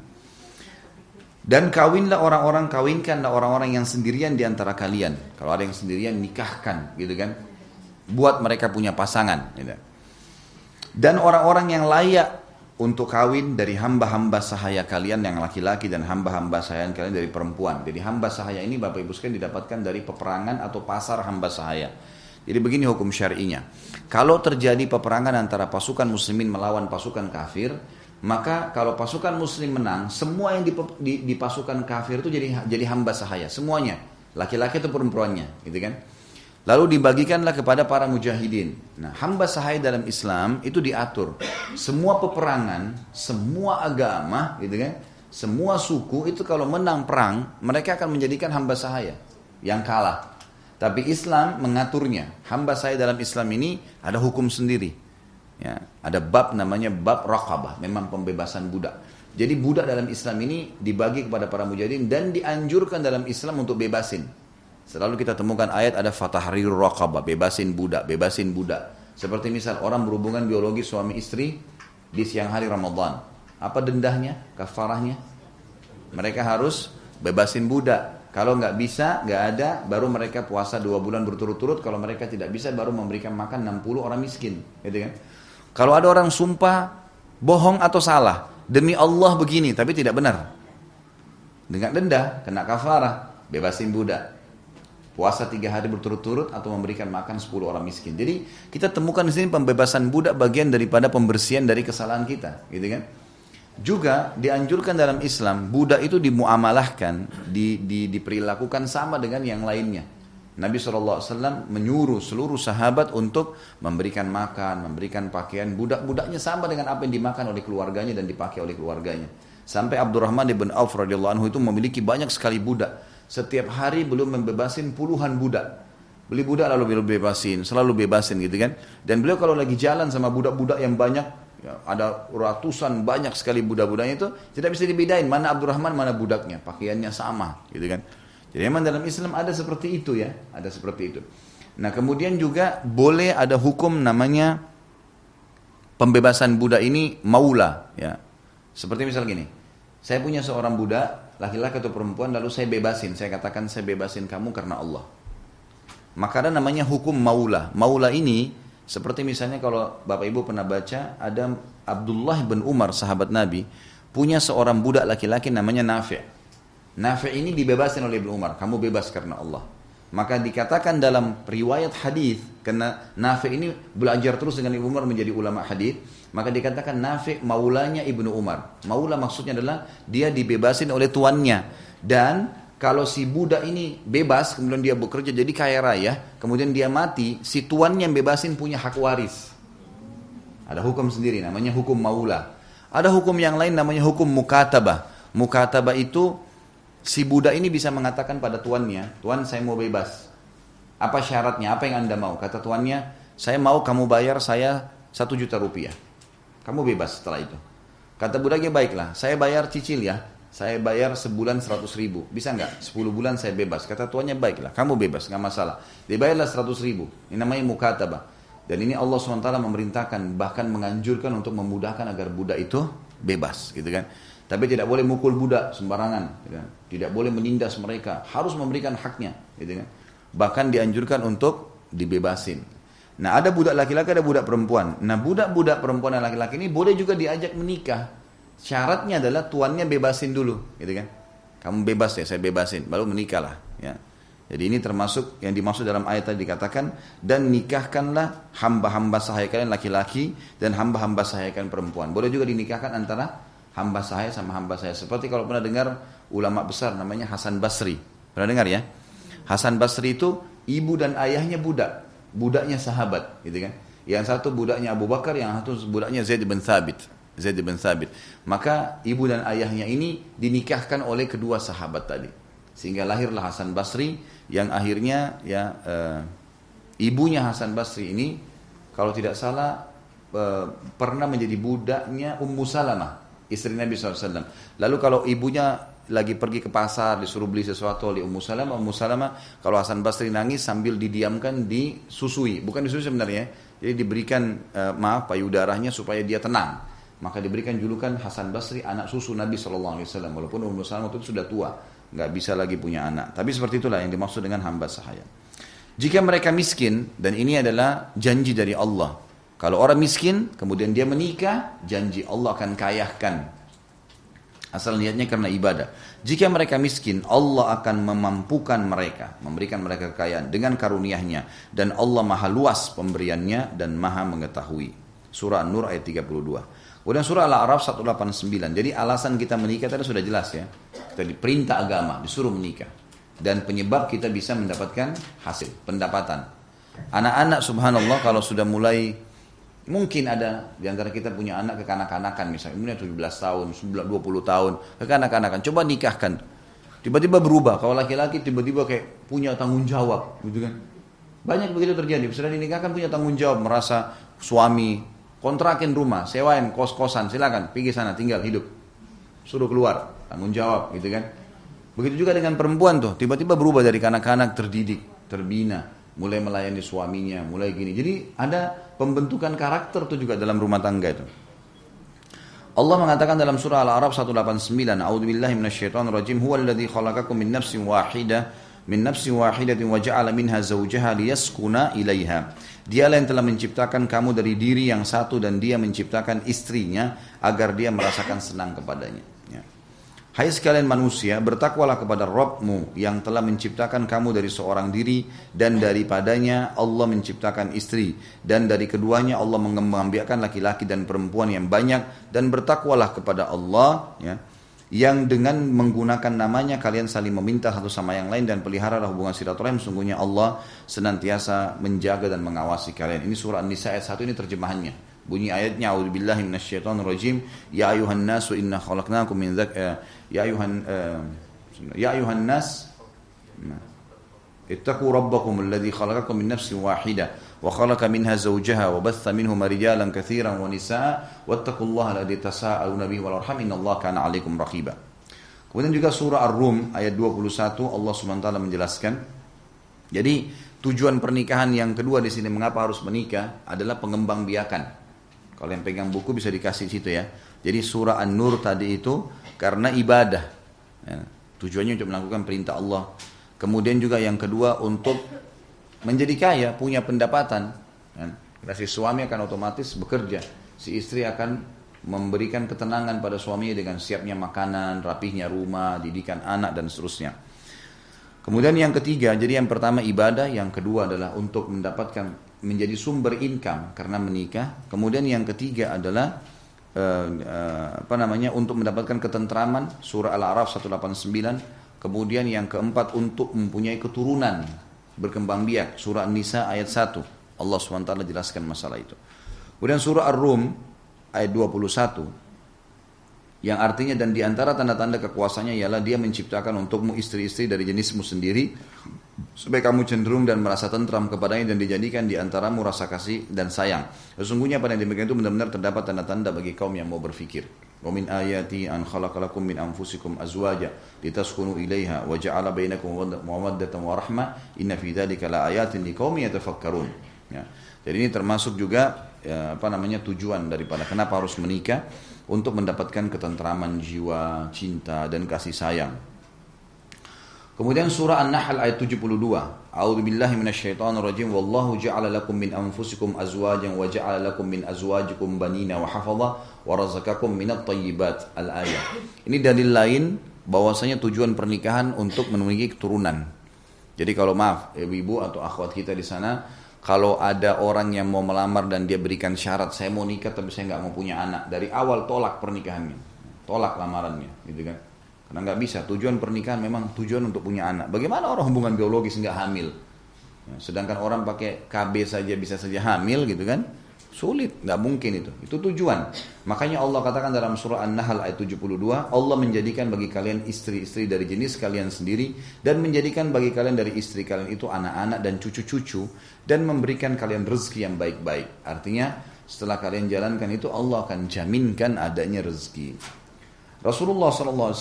Dan kawinkanlah orang-orang yang sendirian di antara kalian. Kalau ada yang sendirian, nikahkan, gitu kan. Buat mereka punya pasangan, gitu. Dan orang-orang yang layak untuk kawin dari hamba-hamba sahaya kalian yang laki-laki dan hamba-hamba sahaya kalian dari perempuan. Jadi hamba sahaya ini Bapak Ibu sekalian didapatkan dari peperangan atau pasar hamba sahaya. Jadi begini hukum syar'inya. Kalau terjadi peperangan antara pasukan muslimin melawan pasukan kafir, maka kalau pasukan muslim menang, semua yang di pasukan kafir itu jadi hamba sahaya, semuanya, laki-laki atau perempuannya, gitu kan? Lalu dibagikanlah kepada para mujahidin. Nah, hamba sahaya dalam Islam itu diatur. Semua peperangan, semua agama, gitu kan? Semua suku itu kalau menang perang, mereka akan menjadikan hamba sahaya yang kalah. Tapi Islam mengaturnya. Hamba sahaya dalam Islam ini ada hukum sendiri. Ya, ada bab namanya bab raqabah, memang pembebasan budak. Jadi budak dalam Islam ini dibagi kepada para mujahidin dan dianjurkan dalam Islam untuk bebasin. Selalu kita temukan ayat ada fatahrirur raqabah, bebasin budak, bebasin budak. Seperti misal orang berhubungan biologi suami istri di siang hari Ramadan. Apa dendahnya, kafarahnya? Mereka harus bebasin budak. Kalau nggak bisa, nggak ada, baru mereka puasa 2 bulan berturut-turut. Kalau mereka tidak bisa, baru memberikan makan 60 orang miskin, gitu kan? Kalau ada orang sumpah bohong atau salah, demi Allah begini, tapi tidak benar, dengan denda, kena kafarah, bebasin budak. Puasa 3 hari berturut-turut atau memberikan makan 10 orang miskin. Jadi kita temukan di sini pembebasan budak bagian daripada pembersihan dari kesalahan kita, gitu kan? Juga dianjurkan dalam Islam budak itu dimuamalahkan, diperlakukan sama dengan yang lainnya. Nabi SAW menyuruh seluruh sahabat untuk memberikan makan, memberikan pakaian budak-budaknya sama dengan apa yang dimakan oleh keluarganya dan dipakai oleh keluarganya. Sampai Abdurrahman ibn Auf radhiyallahu anhu itu memiliki banyak sekali budak. Setiap hari belum membebasin puluhan budak. Beli budak lalu bebasin, selalu bebasin gitu kan. Dan beliau kalau lagi jalan sama budak-budak yang banyak, ya, ada ratusan banyak sekali budak-budaknya itu, tidak bisa dibedain mana Abdurrahman mana budaknya, pakaiannya sama gitu kan. Jadi memang dalam Islam ada seperti itu ya, ada seperti itu. Nah kemudian juga boleh ada hukum namanya pembebasan budak ini maula ya. Seperti misal gini, saya punya seorang budak, laki-laki atau perempuan, lalu saya bebasin, saya katakan saya bebasin kamu karena Allah. Maka ada namanya hukum maula. Maula ini seperti misalnya kalau Bapak Ibu pernah baca, ada Abdullah bin Umar sahabat Nabi punya seorang budak laki-laki namanya Nafi'. Nafi' ini dibebasin oleh Ibnu Umar, kamu bebas karena Allah. Maka dikatakan dalam riwayat hadis, karena Nafi' ini belajar terus dengan Ibnu Umar menjadi ulama hadis, maka dikatakan Nafi' maulanya Ibnu Umar. Maula maksudnya adalah dia dibebasin oleh tuannya. Dan kalau si budak ini bebas, kemudian dia bekerja jadi kaya raya, kemudian dia mati, si tuannya yang bebasin punya hak waris. Ada hukum sendiri namanya hukum maula. Ada hukum yang lain namanya hukum mukatabah. Mukatabah itu si budak ini bisa mengatakan pada tuannya, Tuan saya mau bebas. Apa syaratnya? Apa yang Anda mau? Kata tuannya, saya mau kamu bayar saya 1 juta rupiah. Kamu bebas setelah itu. Kata budaknya, baiklah, saya bayar cicil ya. Saya bayar sebulan 100 ribu. Bisa nggak? 10 bulan saya bebas. Kata tuannya, baiklah, kamu bebas, nggak masalah. Dibayarlah 100 ribu. Ini namanya mukatabah. Dan ini Allah SWT memerintahkan, bahkan menganjurkan untuk memudahkan agar budak itu bebas, gitu kan. Tapi tidak boleh mukul budak sembarangan, gitu kan? Tidak boleh menindas mereka, harus memberikan haknya, gitu kan. Bahkan dianjurkan untuk dibebasin. Nah ada budak laki-laki, ada budak perempuan. Nah budak-budak perempuan dan laki-laki ini boleh juga diajak menikah. Syaratnya adalah tuannya bebasin dulu, gitu kan. Kamu bebas ya, saya bebasin, baru menikahlah. Ya. Jadi ini termasuk yang dimaksud dalam ayat tadi dikatakan, dan nikahkanlah hamba-hamba sahaya kalian laki-laki dan hamba-hamba sahaya kalian perempuan. Boleh juga dinikahkan antara hamba sahaya sama hamba sahaya. Seperti kalau pernah dengar ulama besar namanya Hasan Basri. Pernah dengar ya? Hasan Basri itu ibu dan ayahnya budak. Budaknya sahabat, gitu kan. Yang satu budaknya Abu Bakar, yang satu budaknya Zaid bin Thabit. Maka ibu dan ayahnya ini dinikahkan oleh kedua sahabat tadi. Sehingga lahirlah Hasan Basri yang akhirnya ya ibunya Hasan Basri ini kalau tidak salah pernah menjadi budaknya Ummu Salamah, istri Nabi SAW. Lalu kalau ibunya lagi pergi ke pasar disuruh beli sesuatu oleh Ummu Salamah, kalau Hasan Basri nangis sambil didiamkan disusui, bukan disusui sebenarnya, jadi diberikan payudaranya supaya dia tenang. Maka diberikan julukan Hasan Basri anak susu Nabi SAW, walaupun Ummu Salamah itu sudah tua, nggak bisa lagi punya anak. Tapi seperti itulah yang dimaksud dengan hamba sahaya. Jika mereka miskin, dan ini adalah janji dari Allah, kalau orang miskin kemudian dia menikah, janji Allah akan kayahkan. Asal niatnya karena ibadah. Jika mereka miskin, Allah akan memampukan mereka, memberikan mereka kekayaan dengan karunia-Nya, dan Allah maha luas pemberiannya dan maha mengetahui. Surah An-Nur ayat 32. Kemudian surah Al-A'raf 189. Jadi alasan kita menikah tadi sudah jelas ya. Kita diperintah agama, disuruh menikah. Dan penyebab kita bisa mendapatkan hasil, pendapatan. Anak-anak subhanallah kalau sudah mulai, mungkin ada di antara kita punya anak kekanak-kanakan misalnya, umurnya 17 tahun, 20 tahun, kekanak-kanakan, coba nikahkan. Tiba-tiba berubah, kalau laki-laki tiba-tiba kayak punya tanggung jawab, gitu kan. Banyak begitu terjadi, sudah dinikahkan punya tanggung jawab, merasa suami, kontrakin rumah, sewain kos-kosan, silakan pergi sana tinggal hidup. Suruh keluar, tanggung jawab, gitu kan. Begitu juga dengan perempuan tuh, tiba-tiba berubah dari kanak-kanak terdidik, terbina, mulai melayani suaminya, mulai gini. Jadi ada pembentukan karakter tuh juga dalam rumah tangga itu. Allah mengatakan dalam surah Al-A'raf 189, A'udzubillahi minasyaitonir rajim, huwallazi khalaqakum min nafsin wahidatin wa ja'ala minha zawjaha liyaskuna ilaiha. Dialah yang telah menciptakan kamu dari diri yang satu dan dia menciptakan istrinya agar dia merasakan senang kepadanya. Ya. Hai sekalian manusia, bertakwalah kepada Rabbmu yang telah menciptakan kamu dari seorang diri dan daripadanya Allah menciptakan istri dan dari keduanya Allah mengambilkan laki-laki dan perempuan yang banyak, dan bertakwalah kepada Allah ya, yang dengan menggunakan namanya kalian saling meminta satu sama yang lain dan peliharalah hubungan silaturahim, sungguhnya Allah senantiasa menjaga dan mengawasi kalian. Ini surah An-Nisa ayat 1, ini terjemahannya. Bunyi ayatnya, a'udzubillahi minasyaitonir rajim, ya ayuhan nasu inna khalaqnakum min ya ayuhan nas ittaqu rabbakum alladhi khalaqakum min nafsin wahidah wa khalaqa minha zawjaha wa batha minhuma rijalan katsiran wa nisaa wattaqullaha alladhi tasaaluna bihi wal arham innallaha kana 'alaikum raqiba. Kemudian juga surah Ar-Rum ayat 21 Allah Subhanahu wa taala menjelaskan. Jadi tujuan pernikahan yang kedua di sini, mengapa harus menikah, adalah pengembangbiakan. Kalau yang pegang buku bisa dikasih situ ya. Jadi surah An-Nur tadi itu karena ibadah. Ya, tujuannya untuk melakukan perintah Allah. Kemudian juga yang kedua untuk menjadi kaya, punya pendapatan. Ya, si suami akan otomatis bekerja. Si istri akan memberikan ketenangan pada suaminya dengan siapnya makanan, rapihnya rumah, didikan anak dan seterusnya. Kemudian yang ketiga, jadi yang pertama ibadah, yang kedua adalah untuk mendapatkan menjadi sumber income karena menikah. Kemudian yang ketiga adalah untuk mendapatkan ketentraman, surah Al-A'raf 189. Kemudian yang keempat untuk mempunyai keturunan, berkembang biak, surah An-Nisa ayat 1. Allah SWT jelaskan masalah itu. Kemudian surah Ar-Rum ayat 21 yang artinya, dan diantara tanda-tanda kekuasaannya ialah dia menciptakan untukmu istri-istri dari jenismu sendiri supaya kamu cenderung dan merasa tentram kepadanya dan dijadikan diantaramu rasa kasih dan sayang. Sesungguhnya pada yang demikian itu benar-benar terdapat tanda-tanda bagi kaum yang mau berfikir. Wa min ayati an khalaqalakum min anfusikum azwaja litaskunu ilaiha wa ja'ala bainakum mawaddatan wa rahmah inna fi dzalika laayatin liqaumin yatafakkarun. Ya. Jadi ini termasuk juga tujuan daripada kenapa harus menikah, untuk mendapatkan ketentraman jiwa, cinta dan kasih sayang. Kemudian surah An-Nahl ayat 72. A'udzubillahi minasyaitonir rajim. Wallahu ja'ala lakum min anfusikum azwajan wa ja'ala lakum min azwajikum banina wa hafadha wa razaqakum minat thayyibat. Al-ayat. Ini dalil lain bahwasanya tujuan pernikahan untuk memiliki keturunan. Jadi kalau maaf, ibu atau akhwat kita di sana, kalau ada orang yang mau melamar dan dia berikan syarat, saya mau nikah tapi saya nggak mau punya anak, dari awal tolak pernikahannya, tolak lamarannya, gitu kan? Karena nggak bisa. Tujuan pernikahan memang tujuan untuk punya anak. Bagaimana orang hubungan biologis nggak hamil? Sedangkan orang pakai KB saja bisa saja hamil, gitu kan? Sulit, nggak mungkin itu. Itu tujuan. Makanya Allah katakan dalam surah An-Nahl ayat 72, Allah menjadikan bagi kalian istri-istri dari jenis kalian sendiri dan menjadikan bagi kalian dari istri kalian itu anak-anak dan cucu-cucu dan memberikan kalian rezeki yang baik-baik. Artinya setelah kalian jalankan itu Allah akan jaminkan adanya rezeki. Rasulullah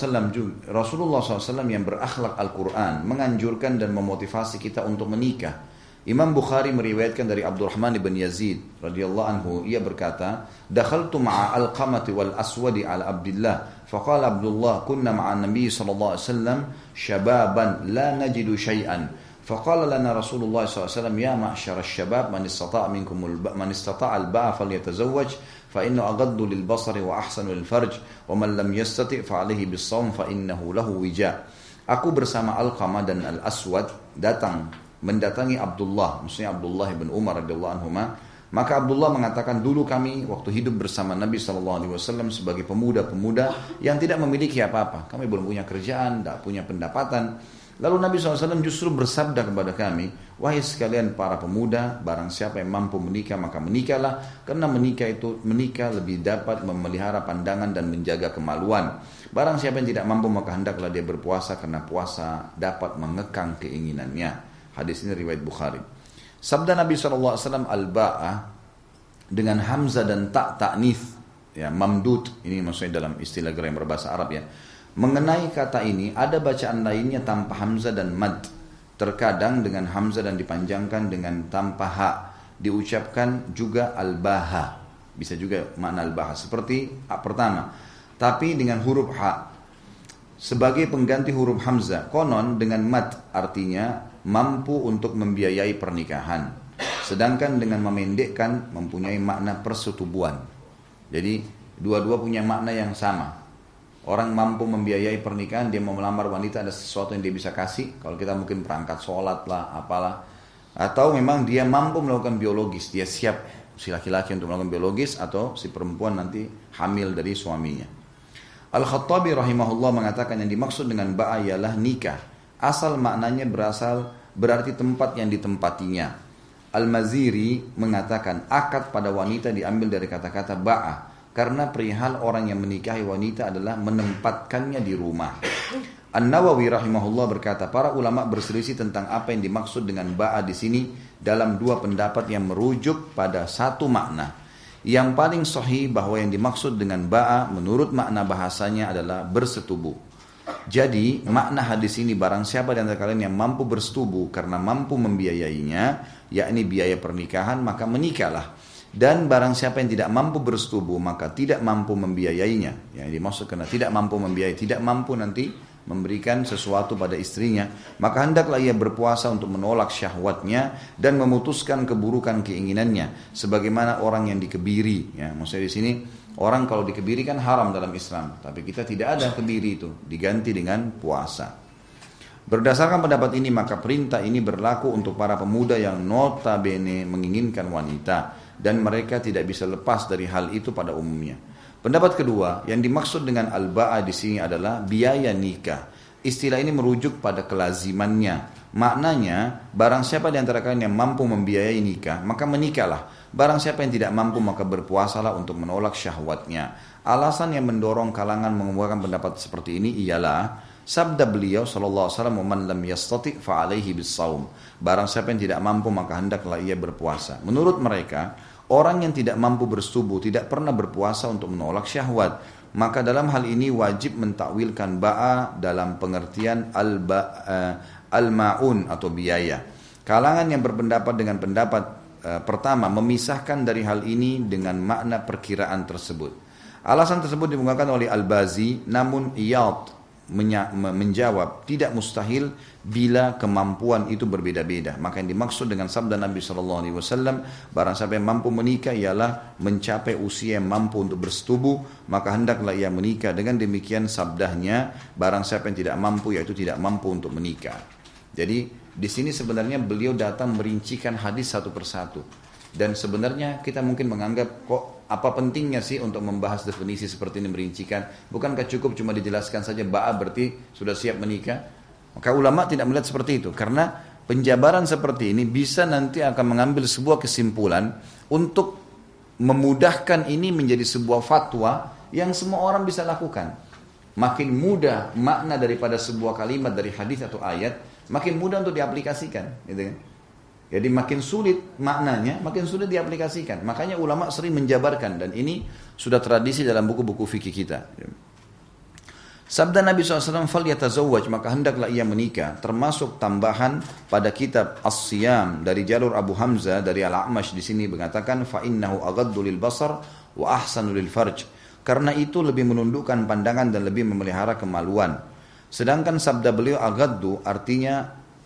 SAW yang berakhlak Al-Quran menganjurkan dan memotivasi kita untuk menikah. Imam Bukhari meriwayatkan dari Abdurrahman bin Yazid radhiyallahu anhu, ia berkata, "Dakhaltu ma'a Alqamati wal Aswadi ala Abdullah, faqala Abdullah, kunna ma'a Nabi sallallahu alaihi wasallam shababan la najidu shay'an. Faqala lana Rasulullah sallallahu alaihi wasallam, ya ma'syara asy-syabab man istata'a al-ba'a falyatazawwaj fa innahu aghaddu lil-basari wa ahsanu lil-farj wa man lam yastati' fa 'alaihi bis-shawm fa innahu lahu wija." Aku bersama Alqamah dan Al-Aswad mendatangi Abdullah, maksudnya Abdullah bin Umar radhiyallahu anhuma. Maka Abdullah mengatakan, dulu kami waktu hidup bersama Nabi SAW sebagai pemuda-pemuda yang tidak memiliki apa-apa. Kami belum punya kerjaan, tidak punya pendapatan. Lalu Nabi SAW justru bersabda kepada kami, wahai sekalian para pemuda, barang siapa yang mampu menikah maka menikahlah, karena menikah lebih dapat memelihara pandangan dan menjaga kemaluan. Barang siapa yang tidak mampu maka hendaklah dia berpuasa, karena puasa dapat mengekang keinginannya. Hadis ini riwayat Bukhari. Sabda Nabi SAW al-ba'ah dengan hamzah dan ta'nits, ya, mamdud, ini maksudnya dalam istilah grammar bahasa Arab ya. Mengenai kata ini ada bacaan lainnya tanpa hamzah dan mad. Terkadang dengan hamzah dan dipanjangkan dengan tanpa ha. Diucapkan juga al-baha. Bisa juga makna al-bahas. Seperti pertama, tapi dengan huruf ha sebagai pengganti huruf hamzah, konon dengan mat artinya mampu untuk membiayai pernikahan. Sedangkan dengan memendekkan mempunyai makna persetubuhan. Jadi dua-dua punya makna yang sama. Orang mampu membiayai pernikahan, dia mau melamar wanita, ada sesuatu yang dia bisa kasih. Kalau kita mungkin perangkat sholat lah, apalah. Atau memang dia mampu melakukan biologis, dia siap si laki-laki untuk melakukan biologis, atau si perempuan nanti hamil dari suaminya. Al-Khattabi rahimahullah mengatakan yang dimaksud dengan ba'a ialah nikah. Asal maknanya berarti tempat yang ditempatinya. Al-Maziri mengatakan akad pada wanita diambil dari kata-kata ba'a, karena perihal orang yang menikahi wanita adalah menempatkannya di rumah. An-Nawawi rahimahullah berkata, para ulama berselisih tentang apa yang dimaksud dengan ba'a di sini dalam dua pendapat yang merujuk pada satu makna. Yang paling sahih bahwa yang dimaksud dengan ba'a menurut makna bahasanya adalah bersetubuh. Jadi makna hadis ini, barang siapa di antara kalian yang mampu bersetubuh karena mampu membiayainya, yakni biaya pernikahan, maka menikahlah. Dan barang siapa yang tidak mampu bersetubuh maka tidak mampu membiayainya. Yang dimaksud karena tidak mampu membiayai, tidak mampu nanti memberikan sesuatu pada istrinya, maka hendaklah ia berpuasa untuk menolak syahwatnya dan memutuskan keburukan keinginannya, sebagaimana orang yang dikebiri. Ya, maksudnya di sini orang kalau dikebiri kan haram dalam Islam, tapi kita tidak ada kebiri itu, diganti dengan puasa. Berdasarkan pendapat ini, maka perintah ini berlaku untuk para pemuda yang notabene menginginkan wanita dan mereka tidak bisa lepas dari hal itu pada umumnya. Pendapat kedua, yang dimaksud dengan al-ba'a di sini adalah biaya nikah. Istilah ini merujuk pada kelazimannya. Maknanya, barang siapa di antara kalian yang mampu membiayai nikah, maka menikahlah. Barang siapa yang tidak mampu, maka berpuasalah untuk menolak syahwatnya. Alasan yang mendorong kalangan mengemukakan pendapat seperti ini ialah sabda beliau sallallahu alaihi wasallam, "Man lam yastati' fa 'alaihi bis-shaum." Barang siapa yang tidak mampu, maka hendaklah ia berpuasa. Menurut mereka, orang yang tidak mampu bersetubuh tidak pernah berpuasa untuk menolak syahwat. Maka dalam hal ini wajib mentakwilkan ba'a dalam pengertian al-ma'un atau biaya. Kalangan yang berpendapat dengan pendapat pertama memisahkan dari hal ini dengan makna perkiraan tersebut. Alasan tersebut dimungkinkan oleh Al-Bazi, namun Iyad menjawab tidak mustahil bila kemampuan itu berbeda-beda. Maka yang dimaksud dengan sabda Nabi SAW, barang siapa yang mampu menikah ialah mencapai usia yang mampu untuk bersetubuh, maka hendaklah ia menikah. Dengan demikian sabdanya, barang siapa yang tidak mampu yaitu tidak mampu untuk menikah. Jadi di sini sebenarnya beliau datang merincikan hadis satu persatu. Dan sebenarnya kita mungkin menganggap kok apa pentingnya sih untuk membahas definisi seperti ini, merincikan? Bukankah cukup cuma dijelaskan saja ba'a berarti sudah siap menikah? Maka ulama tidak melihat seperti itu, karena penjabaran seperti ini bisa nanti akan mengambil sebuah kesimpulan untuk memudahkan ini menjadi sebuah fatwa yang semua orang bisa lakukan. Makin mudah makna daripada sebuah kalimat dari hadis atau ayat, makin mudah untuk diaplikasikan, gitu kan? Jadi makin sulit maknanya, makin sulit diaplikasikan. Makanya ulama sering menjabarkan, dan ini sudah tradisi dalam buku-buku fikih kita. Sabda Nabi SAW, "Falyatazawwaj," maka hendaklah ia menikah. Termasuk tambahan pada kitab As-Siyam dari jalur Abu Hamzah dari Al-A'mash di sini mengatakan, "Fa innahu aghaddu lil basar wa ahsanu lil farj." Karena itu lebih menundukkan pandangan dan lebih memelihara kemaluan. Sedangkan sabda beliau aghaddu artinya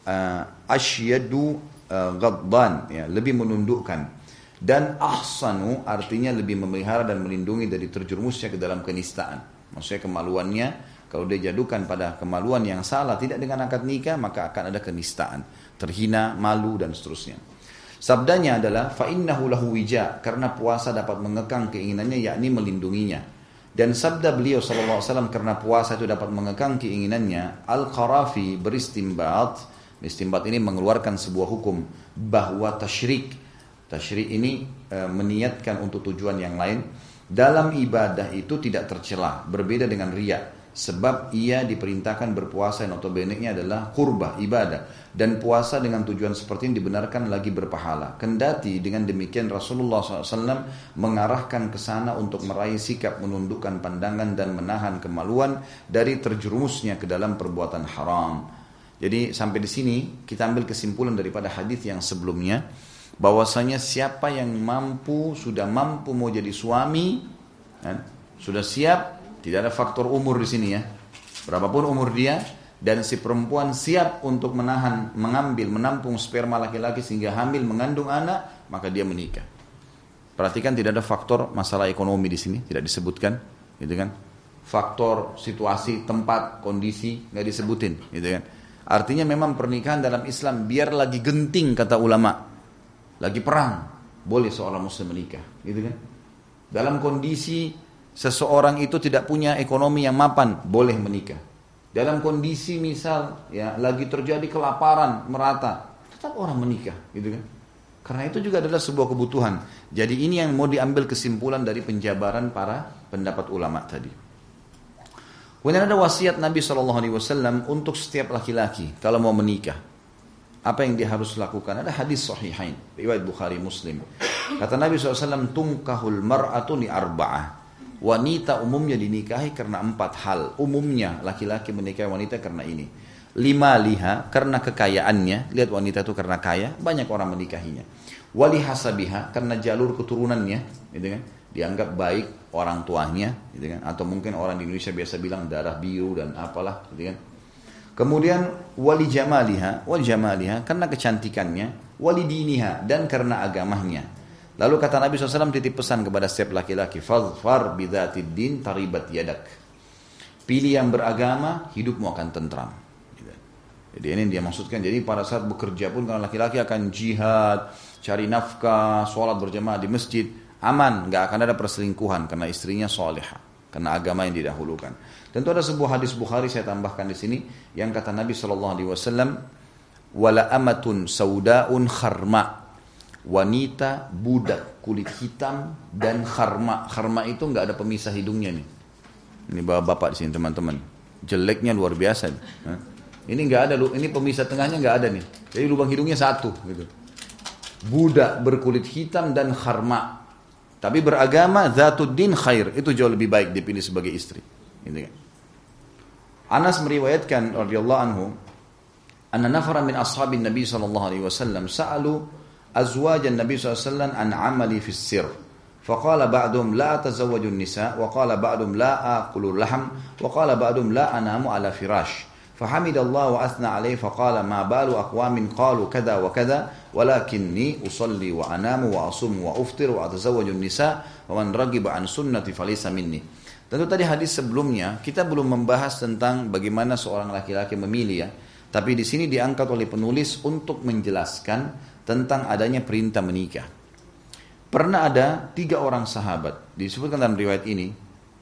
asyadu ghadban, ya, lebih menundukkan, dan ahsanu artinya lebih memelihara dan melindungi dari terjerumusnya ke dalam kenistaan. Maksudnya kemaluannya, kalau dia jadukan pada kemaluan yang salah, tidak dengan akad nikah, maka akan ada kenistaan, terhina, malu dan seterusnya. Sabdanya adalah fa innahu lahu wija, karena puasa dapat mengekang keinginannya, yakni melindunginya. Dan sabda beliau sallallahu alaihi wasallam, karena puasa itu dapat mengekang keinginannya. Al-Qarafi beristimbat. Istimbat ini mengeluarkan sebuah hukum bahwa tasyrik ini meniatkan untuk tujuan yang lain dalam ibadah itu tidak tercela, berbeda dengan riya, sebab ia diperintahkan berpuasa yang notabene-nya adalah qurbah, ibadah, dan puasa dengan tujuan seperti ini dibenarkan lagi berpahala. Kendati dengan demikian Rasulullah SAW mengarahkan ke sana untuk meraih sikap menundukkan pandangan dan menahan kemaluan dari terjerumusnya ke dalam perbuatan haram. Jadi sampai di sini kita ambil kesimpulan daripada hadis yang sebelumnya, bahwasanya siapa yang sudah mampu mau jadi suami, kan, sudah siap, tidak ada faktor umur di sini ya. Berapapun umur dia, dan si perempuan siap untuk menampung sperma laki-laki sehingga hamil mengandung anak, maka dia menikah. Perhatikan tidak ada faktor masalah ekonomi di sini, tidak disebutkan, gitu kan? Faktor situasi, tempat, kondisi nggak disebutin, gitu kan? Artinya memang pernikahan dalam Islam biar lagi genting kata ulama, lagi perang, boleh seorang muslim menikah, gitu kan? Dalam kondisi seseorang itu tidak punya ekonomi yang mapan, boleh menikah. Dalam kondisi misal ya lagi terjadi kelaparan merata, tetap orang menikah, gitu kan? Karena itu juga adalah sebuah kebutuhan. Jadi ini yang mau diambil kesimpulan dari penjabaran para pendapat ulama tadi. Kemudian ada wasiat Nabi SAW untuk setiap laki-laki kalau mau menikah. Apa yang dia harus lakukan? Ada hadis sahihain, riwayat Bukhari Muslim. Kata Nabi SAW, tunkahul mar'atu li arba'ah. Wanita umumnya dinikahi karena 4 hal. Umumnya laki-laki menikahi wanita karena ini. 5 liha, karena kekayaannya. Lihat wanita itu karena kaya, banyak orang menikahinya. Wali hasabiha, karena jalur keturunannya, gitu kan? Dianggap baik orang tuanya, gitu kan? Atau mungkin orang di Indonesia biasa bilang darah biru dan apalah, gitu kan? Kemudian wali jamaliha, karena kecantikannya. Wali diniha, dan karena agamanya. Lalu kata Nabi SAW titip pesan kepada setiap laki-laki, fadfar bidzatid din taribat yadak. Pilih yang beragama, hidupmu akan tentram. Jadi ini dia maksudkan, jadi pada saat bekerja pun kalau laki-laki akan jihad, cari nafkah, sholat berjamaah di masjid, aman, nggak akan ada perselingkuhan karena istrinya solehah, karena agama yang didahulukan. Tentu ada sebuah hadis Bukhari saya tambahkan di sini yang kata Nabi SAW, wala amatun saudaun kharma, wanita budak kulit hitam dan kharma. Kharma itu nggak ada pemisah hidungnya nih. Ini bapak di sini teman-teman, jeleknya luar biasa. Ini nggak ada, ini pemisah tengahnya nggak ada nih. Jadi lubang hidungnya satu, gitu. Budak berkulit hitam dan kharma, tapi beragama, zatuddin khair, itu jauh lebih baik dipilih sebagai istri. Gitu kan. Anas meriwayatkan radhiyallahu anhu, anna nafara min ashabin Nabi sallallahu alaihi wasallam sa'alu azwajan Nabi sallallahu alaihi wasallam an amali fi sirr. فقال بعضهم لا أتزوج النساء وقال بعضهم لا آكل اللحم وقال بعضهم لا أنام على فراش فحمد الله وأثنى عليه فقال ما بال أقوام قالوا كذا وكذا ولكني أصلي وأنام وأصوم وأفطر وأتزوج النساء ومن رغب عن سنتي فليس مني. Tentu tadi hadis sebelumnya kita belum membahas tentang bagaimana seorang laki-laki memilih ya, tapi di sini diangkat oleh penulis untuk menjelaskan tentang adanya perintah menikah. Pernah ada 3 orang sahabat, disebutkan dalam riwayat ini,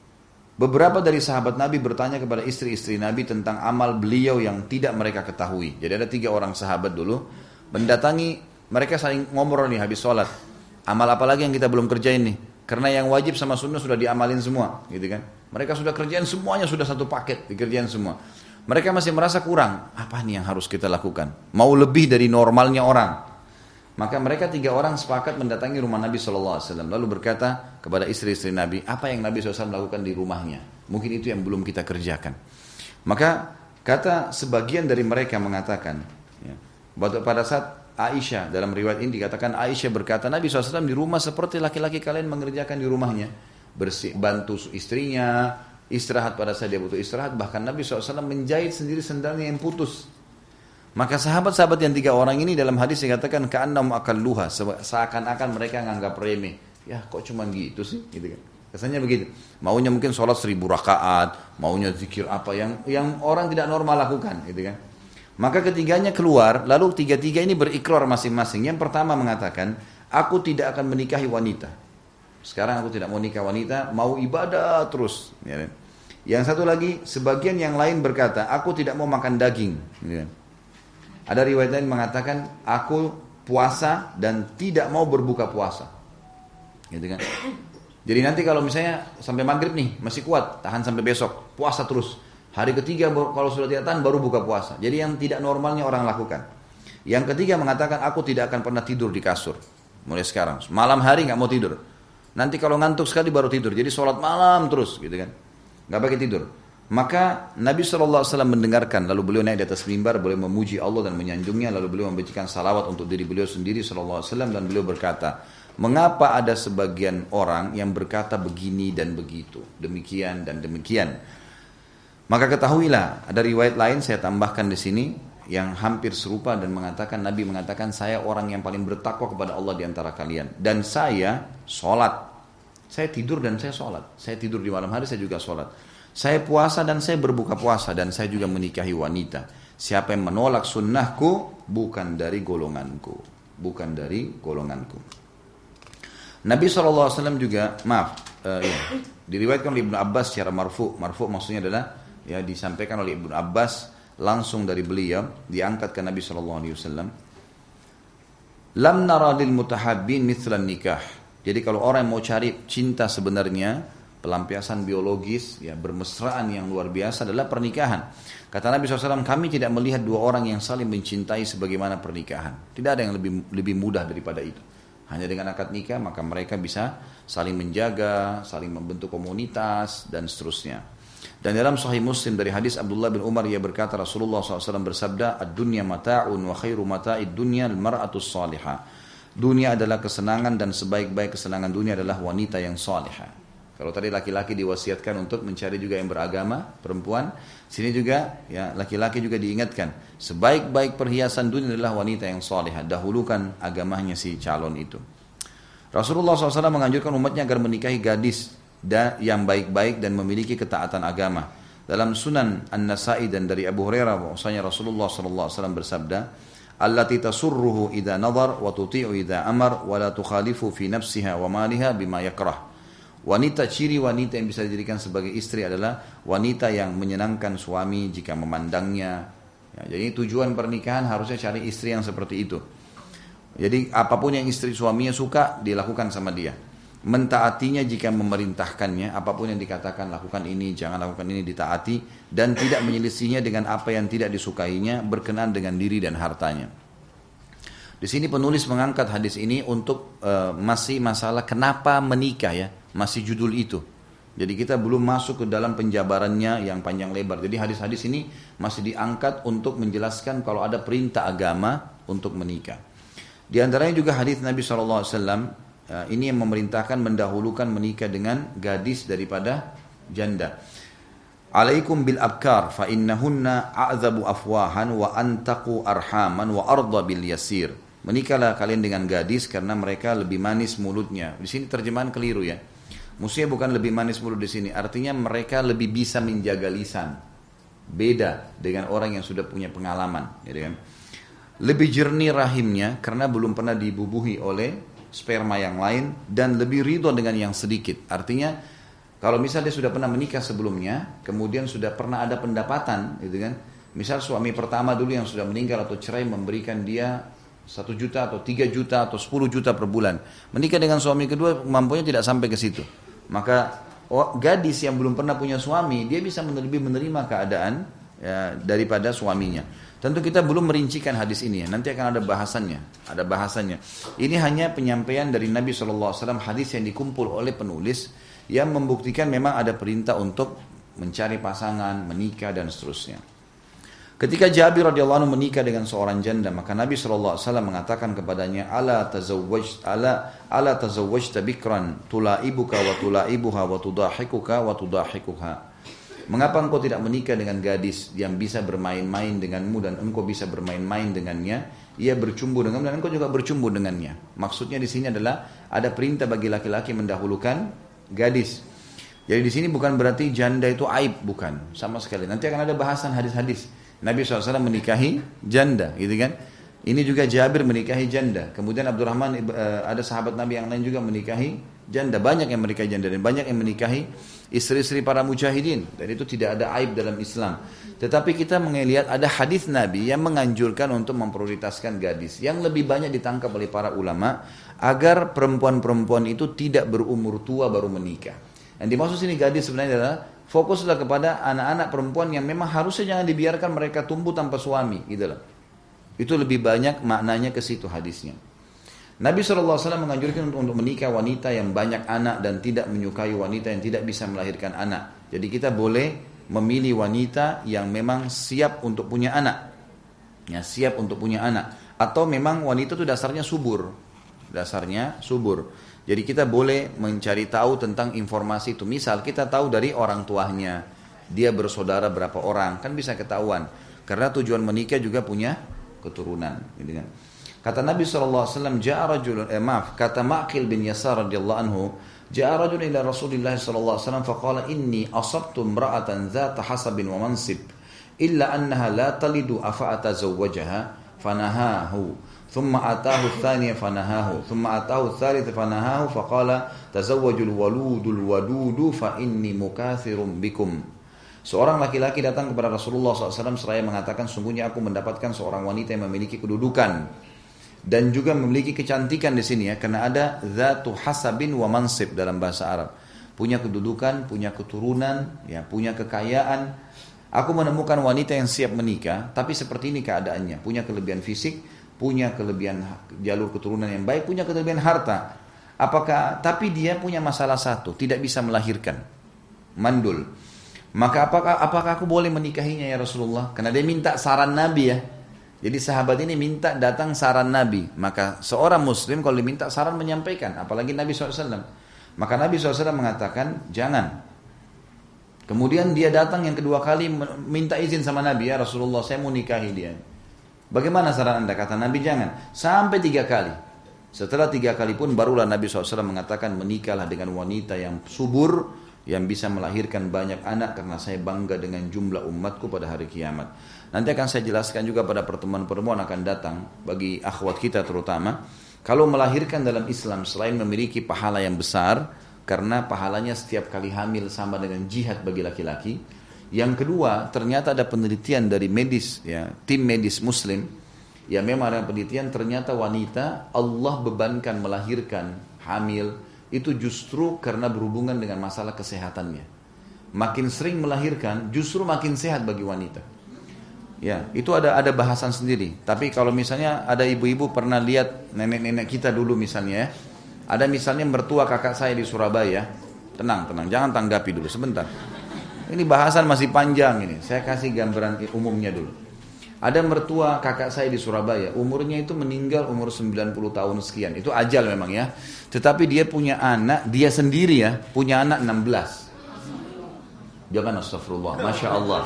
beberapa dari sahabat Nabi bertanya kepada istri-istri Nabi tentang amal beliau yang tidak mereka ketahui. Jadi ada 3 orang sahabat dulu, mendatangi, mereka saling ngobrol nih habis sholat. Amal apa lagi yang kita belum kerjain nih? Karena yang wajib sama sunnah sudah diamalin semua, gitu kan? Mereka sudah kerjain semuanya, sudah satu paket, dikerjain semua. Mereka masih merasa kurang, apa nih yang harus kita lakukan? Mau lebih dari normalnya orang. Maka mereka 3 orang sepakat mendatangi rumah Nabi SAW. Lalu berkata kepada istri-istri Nabi, apa yang Nabi SAW lakukan di rumahnya? Mungkin itu yang belum kita kerjakan. Maka kata sebagian dari mereka mengatakan, ya, pada saat Aisyah, dalam riwayat ini dikatakan Aisyah berkata, Nabi SAW di rumah seperti laki-laki kalian mengerjakan di rumahnya. Bantu istrinya, istirahat pada saat dia butuh istirahat. Bahkan Nabi SAW menjahit sendiri sendalnya yang putus. Maka sahabat-sahabat yang 3 orang ini dalam hadis dikatakan ka'annahum akalluha, seakan-akan mereka nganggap remeh. Ya kok cuma gitu sih, gitu kan. Kesannya begitu. Maunya mungkin sholat 1000 rakaat, maunya zikir apa yang orang tidak normal lakukan, gitu kan. Maka ketiganya keluar, lalu 3 ini berikrar masing-masing. Yang pertama mengatakan, aku tidak akan menikahi wanita. Sekarang aku tidak mau nikah wanita, mau ibadah terus. Ya. Yang satu lagi, sebagian yang lain berkata, aku tidak mau makan daging. Ya. Ada riwayat lain mengatakan, aku puasa dan tidak mau berbuka puasa. Gitu kan. Jadi nanti kalau misalnya sampai maghrib nih, masih kuat, tahan sampai besok, puasa terus. Hari ketiga kalau sudah tidak tahan, baru buka puasa. Jadi yang tidak normalnya orang lakukan. Yang ketiga mengatakan, aku tidak akan pernah tidur di kasur. Mulai sekarang, malam hari gak mau tidur. Nanti kalau ngantuk sekali baru tidur. Jadi sholat malam terus, gitu kan. Gak pakai tidur. Maka Nabi SAW mendengarkan, lalu beliau naik di atas mimbar, beliau memuji Allah dan menyanjungnya, lalu beliau membacakan salawat untuk diri beliau sendiri SAW, dan beliau berkata, mengapa ada sebagian orang yang berkata begini dan begitu, demikian dan demikian. Maka ketahuilah, ada riwayat lain saya tambahkan di sini yang hampir serupa dan mengatakan, Nabi mengatakan, saya orang yang paling bertakwa kepada Allah di antara kalian, dan saya sholat, saya tidur dan saya sholat, saya tidur di malam hari, saya juga sholat. Saya puasa dan saya berbuka puasa, dan saya juga menikahi wanita. Siapa yang menolak sunnahku bukan dari golonganku, bukan dari golonganku. Nabi SAW juga, diriwayatkan oleh Ibnu Abbas secara marfu. Marfu maksudnya adalah ya disampaikan oleh Ibnu Abbas langsung dari beliau, diangkat ke Nabi SAW. Lam nara lil mutahabbin mithlan nikah. Jadi kalau orang yang mau cari cinta sebenarnya, pelampiasan biologis, ya bermesraan yang luar biasa adalah pernikahan. Kata Nabi SAW, kami tidak melihat dua orang yang saling mencintai sebagaimana pernikahan. Tidak ada yang lebih mudah daripada itu. Hanya dengan akad nikah maka mereka bisa saling menjaga, saling membentuk komunitas dan seterusnya. Dan dalam Sahih Muslim dari hadis Abdullah bin Umar, ia berkata Rasulullah SAW bersabda, ad-dunya mata'un wa khairu mata'id dunya al-mar'atus salihah. Dunia adalah kesenangan dan sebaik-baik kesenangan dunia adalah wanita yang salihah. Kalau tadi laki-laki diwasiatkan untuk mencari juga yang beragama, perempuan, sini juga ya laki-laki juga diingatkan, sebaik-baik perhiasan dunia adalah wanita yang salihah. Dahulukan agamanya si calon itu. Rasulullah SAW menganjurkan umatnya agar menikahi gadis yang baik-baik dan memiliki ketaatan agama. Dalam Sunan An-Nasa'i dan dari Abu Hurairah bahwasanya Rasulullah SAW bersabda, allati tasurruhu idza nadhar wa tuti'u idza amar wa la tukhalifu fi nafsiha wa maliha bima yakrah. Ciri wanita yang bisa dijadikan sebagai istri adalah wanita yang menyenangkan suami jika memandangnya. Ya, jadi tujuan pernikahan harusnya cari istri yang seperti itu. Jadi apapun yang istri suaminya suka dilakukan sama dia. Mentaatinya jika memerintahkannya, apapun yang dikatakan lakukan ini, jangan lakukan ini, ditaati, dan tidak menyelisihinya dengan apa yang tidak disukainya, berkenan dengan diri dan hartanya. Di sini penulis mengangkat hadis ini untuk masih masalah kenapa menikah ya. Masih judul itu. Jadi kita belum masuk ke dalam penjabarannya yang panjang lebar. Jadi hadis-hadis ini masih diangkat untuk menjelaskan kalau ada perintah agama untuk menikah. Di antaranya juga hadis Nabi SAW, ini yang memerintahkan mendahulukan menikah dengan gadis daripada janda. Alaikum bil abkar fa innahunna a'zabu afwahan wa antaqu arhaman wa arda bil yasir. Menikahlah kalian dengan gadis karena mereka lebih manis mulutnya. Di sini terjemahan keliru ya. Maksudnya bukan lebih manis mulut di sini, artinya mereka lebih bisa menjaga lisan. Beda dengan orang yang sudah punya pengalaman, gitu kan? Lebih jernih rahimnya karena belum pernah dibubuhi oleh sperma yang lain, dan lebih ridho dengan yang sedikit. Artinya kalau misalnya dia sudah pernah menikah sebelumnya, kemudian sudah pernah ada pendapatan, gitu kan? Misal suami pertama dulu yang sudah meninggal atau cerai memberikan dia 1 juta atau 3 juta atau 10 juta per bulan. Menikah dengan suami kedua mampunya tidak sampai ke situ. Maka gadis yang belum pernah punya suami, dia bisa lebih menerima keadaan ya, daripada suaminya. Tentu kita belum merincikan hadis ini ya. Nanti akan ada bahasannya. Ada bahasannya. Ini hanya penyampaian dari Nabi SAW, hadis yang dikumpul oleh penulis yang membuktikan memang ada perintah untuk mencari pasangan, menikah dan seterusnya. Ketika Jabir radhiyallahu anhu menikah dengan seorang janda, maka Nabi SAW mengatakan kepadanya, ala tazawwajta bikran tulaibuka wa tulaibuha wa tudahikuka wa tudahikuha. Mengapa engkau tidak menikah dengan gadis yang bisa bermain-main denganmu dan engkau bisa bermain-main dengannya? Ia bercumbu denganmu dan engkau juga bercumbu dengannya. Maksudnya di sini adalah ada perintah bagi laki-laki mendahulukan gadis. Jadi di sini bukan berarti janda itu aib, bukan sama sekali. Nanti akan ada bahasan hadis-hadis. Nabi SAW menikahi janda, gitu kan? Ini juga Jabir menikahi janda. Kemudian Abdurrahman, ada sahabat Nabi yang lain juga menikahi janda. Banyak yang menikahi janda dan banyak yang menikahi istri-istri para mujahidin. Dan itu tidak ada aib dalam Islam. Tetapi kita melihat ada hadis Nabi yang menganjurkan untuk memprioritaskan gadis. Yang lebih banyak ditangkap oleh para ulama agar perempuan-perempuan itu tidak berumur tua baru menikah. Yang dimaksud sini gadis sebenarnya adalah fokuslah kepada anak-anak perempuan yang memang harusnya jangan dibiarkan mereka tumbuh tanpa suami, gitu loh. Itu lebih banyak maknanya ke situ hadisnya. Nabi SAW menganjurkan untuk menikah wanita yang banyak anak dan tidak menyukai wanita yang tidak bisa melahirkan anak. Jadi kita boleh memilih wanita yang memang siap untuk punya anak. Ya, siap untuk punya anak. Atau memang wanita itu dasarnya subur. Jadi kita boleh mencari tahu tentang informasi itu. Misal kita tahu dari orang tuanya, dia bersaudara berapa orang, kan bisa ketahuan. Karena tujuan menikah juga punya keturunan. Gitu kan. Kata Nabi SAW, kata Ma'qil bin Yasar radhiyallahu anhu, ja'a rajulun ila Rasulillah SAW faqala inni asabtu imra'atan dhata hasabin wa mansib illa annaha la talidu afa atazawwajaha fanahahu thumma atahu ath-thaniya fanahahu thumma atahu ath-thalith fanahahu faqala tazawwajul waludul wadudu fa inni mukathirun bikum. Seorang laki-laki datang kepada Rasulullah SAW seraya mengatakan, sungguhnya aku mendapatkan seorang wanita yang memiliki kedudukan dan juga memiliki kecantikan di sini ya, karena ada dzatu hasabin wa mansib dalam bahasa Arab. Punya kedudukan, punya keturunan, ya, punya kekayaan. Aku menemukan wanita yang siap menikah, tapi seperti ini keadaannya, punya kelebihan fisik, punya kelebihan jalur keturunan yang baik, punya kelebihan harta. Tapi dia punya masalah satu, tidak bisa melahirkan. Mandul. Maka apakah aku boleh menikahinya ya Rasulullah? Karena dia minta saran Nabi ya. Jadi sahabat ini minta datang saran Nabi. Maka seorang muslim kalau diminta saran menyampaikan. Apalagi Nabi SAW. Maka Nabi SAW mengatakan jangan. Kemudian dia datang yang kedua kali minta izin sama Nabi. Ya Rasulullah, saya mau nikahi dia. Bagaimana saran anda? Kata Nabi jangan. Sampai 3 kali. Setelah 3 kali pun barulah Nabi SAW mengatakan menikahlah dengan wanita yang subur, yang bisa melahirkan banyak anak, karena saya bangga dengan jumlah umatku pada hari kiamat. Nanti akan saya jelaskan juga pada pertemuan-pertemuan akan datang bagi akhwat kita terutama. Kalau melahirkan dalam Islam selain memiliki pahala yang besar, karena pahalanya setiap kali hamil sama dengan jihad bagi laki-laki. Yang kedua, ternyata ada penelitian dari medis, ya, tim medis muslim, ya memang ada penelitian ternyata wanita Allah bebankan melahirkan hamil itu justru karena berhubungan dengan masalah kesehatannya. Makin sering melahirkan justru makin sehat bagi wanita. Ya, itu ada bahasan sendiri. Tapi kalau misalnya ada ibu-ibu pernah lihat nenek-nenek kita dulu misalnya ya. Ada misalnya mertua kakak saya di Surabaya. Tenang, jangan tanggapi dulu sebentar. Ini bahasan masih panjang ini. Saya kasih gambaran umumnya dulu. Ada mertua kakak saya di Surabaya, umurnya itu meninggal umur 90 tahun sekian. Itu ajal memang ya. Tetapi dia punya anak, dia sendiri ya, punya anak 16. Jangan astagfirullah, Masya Allah.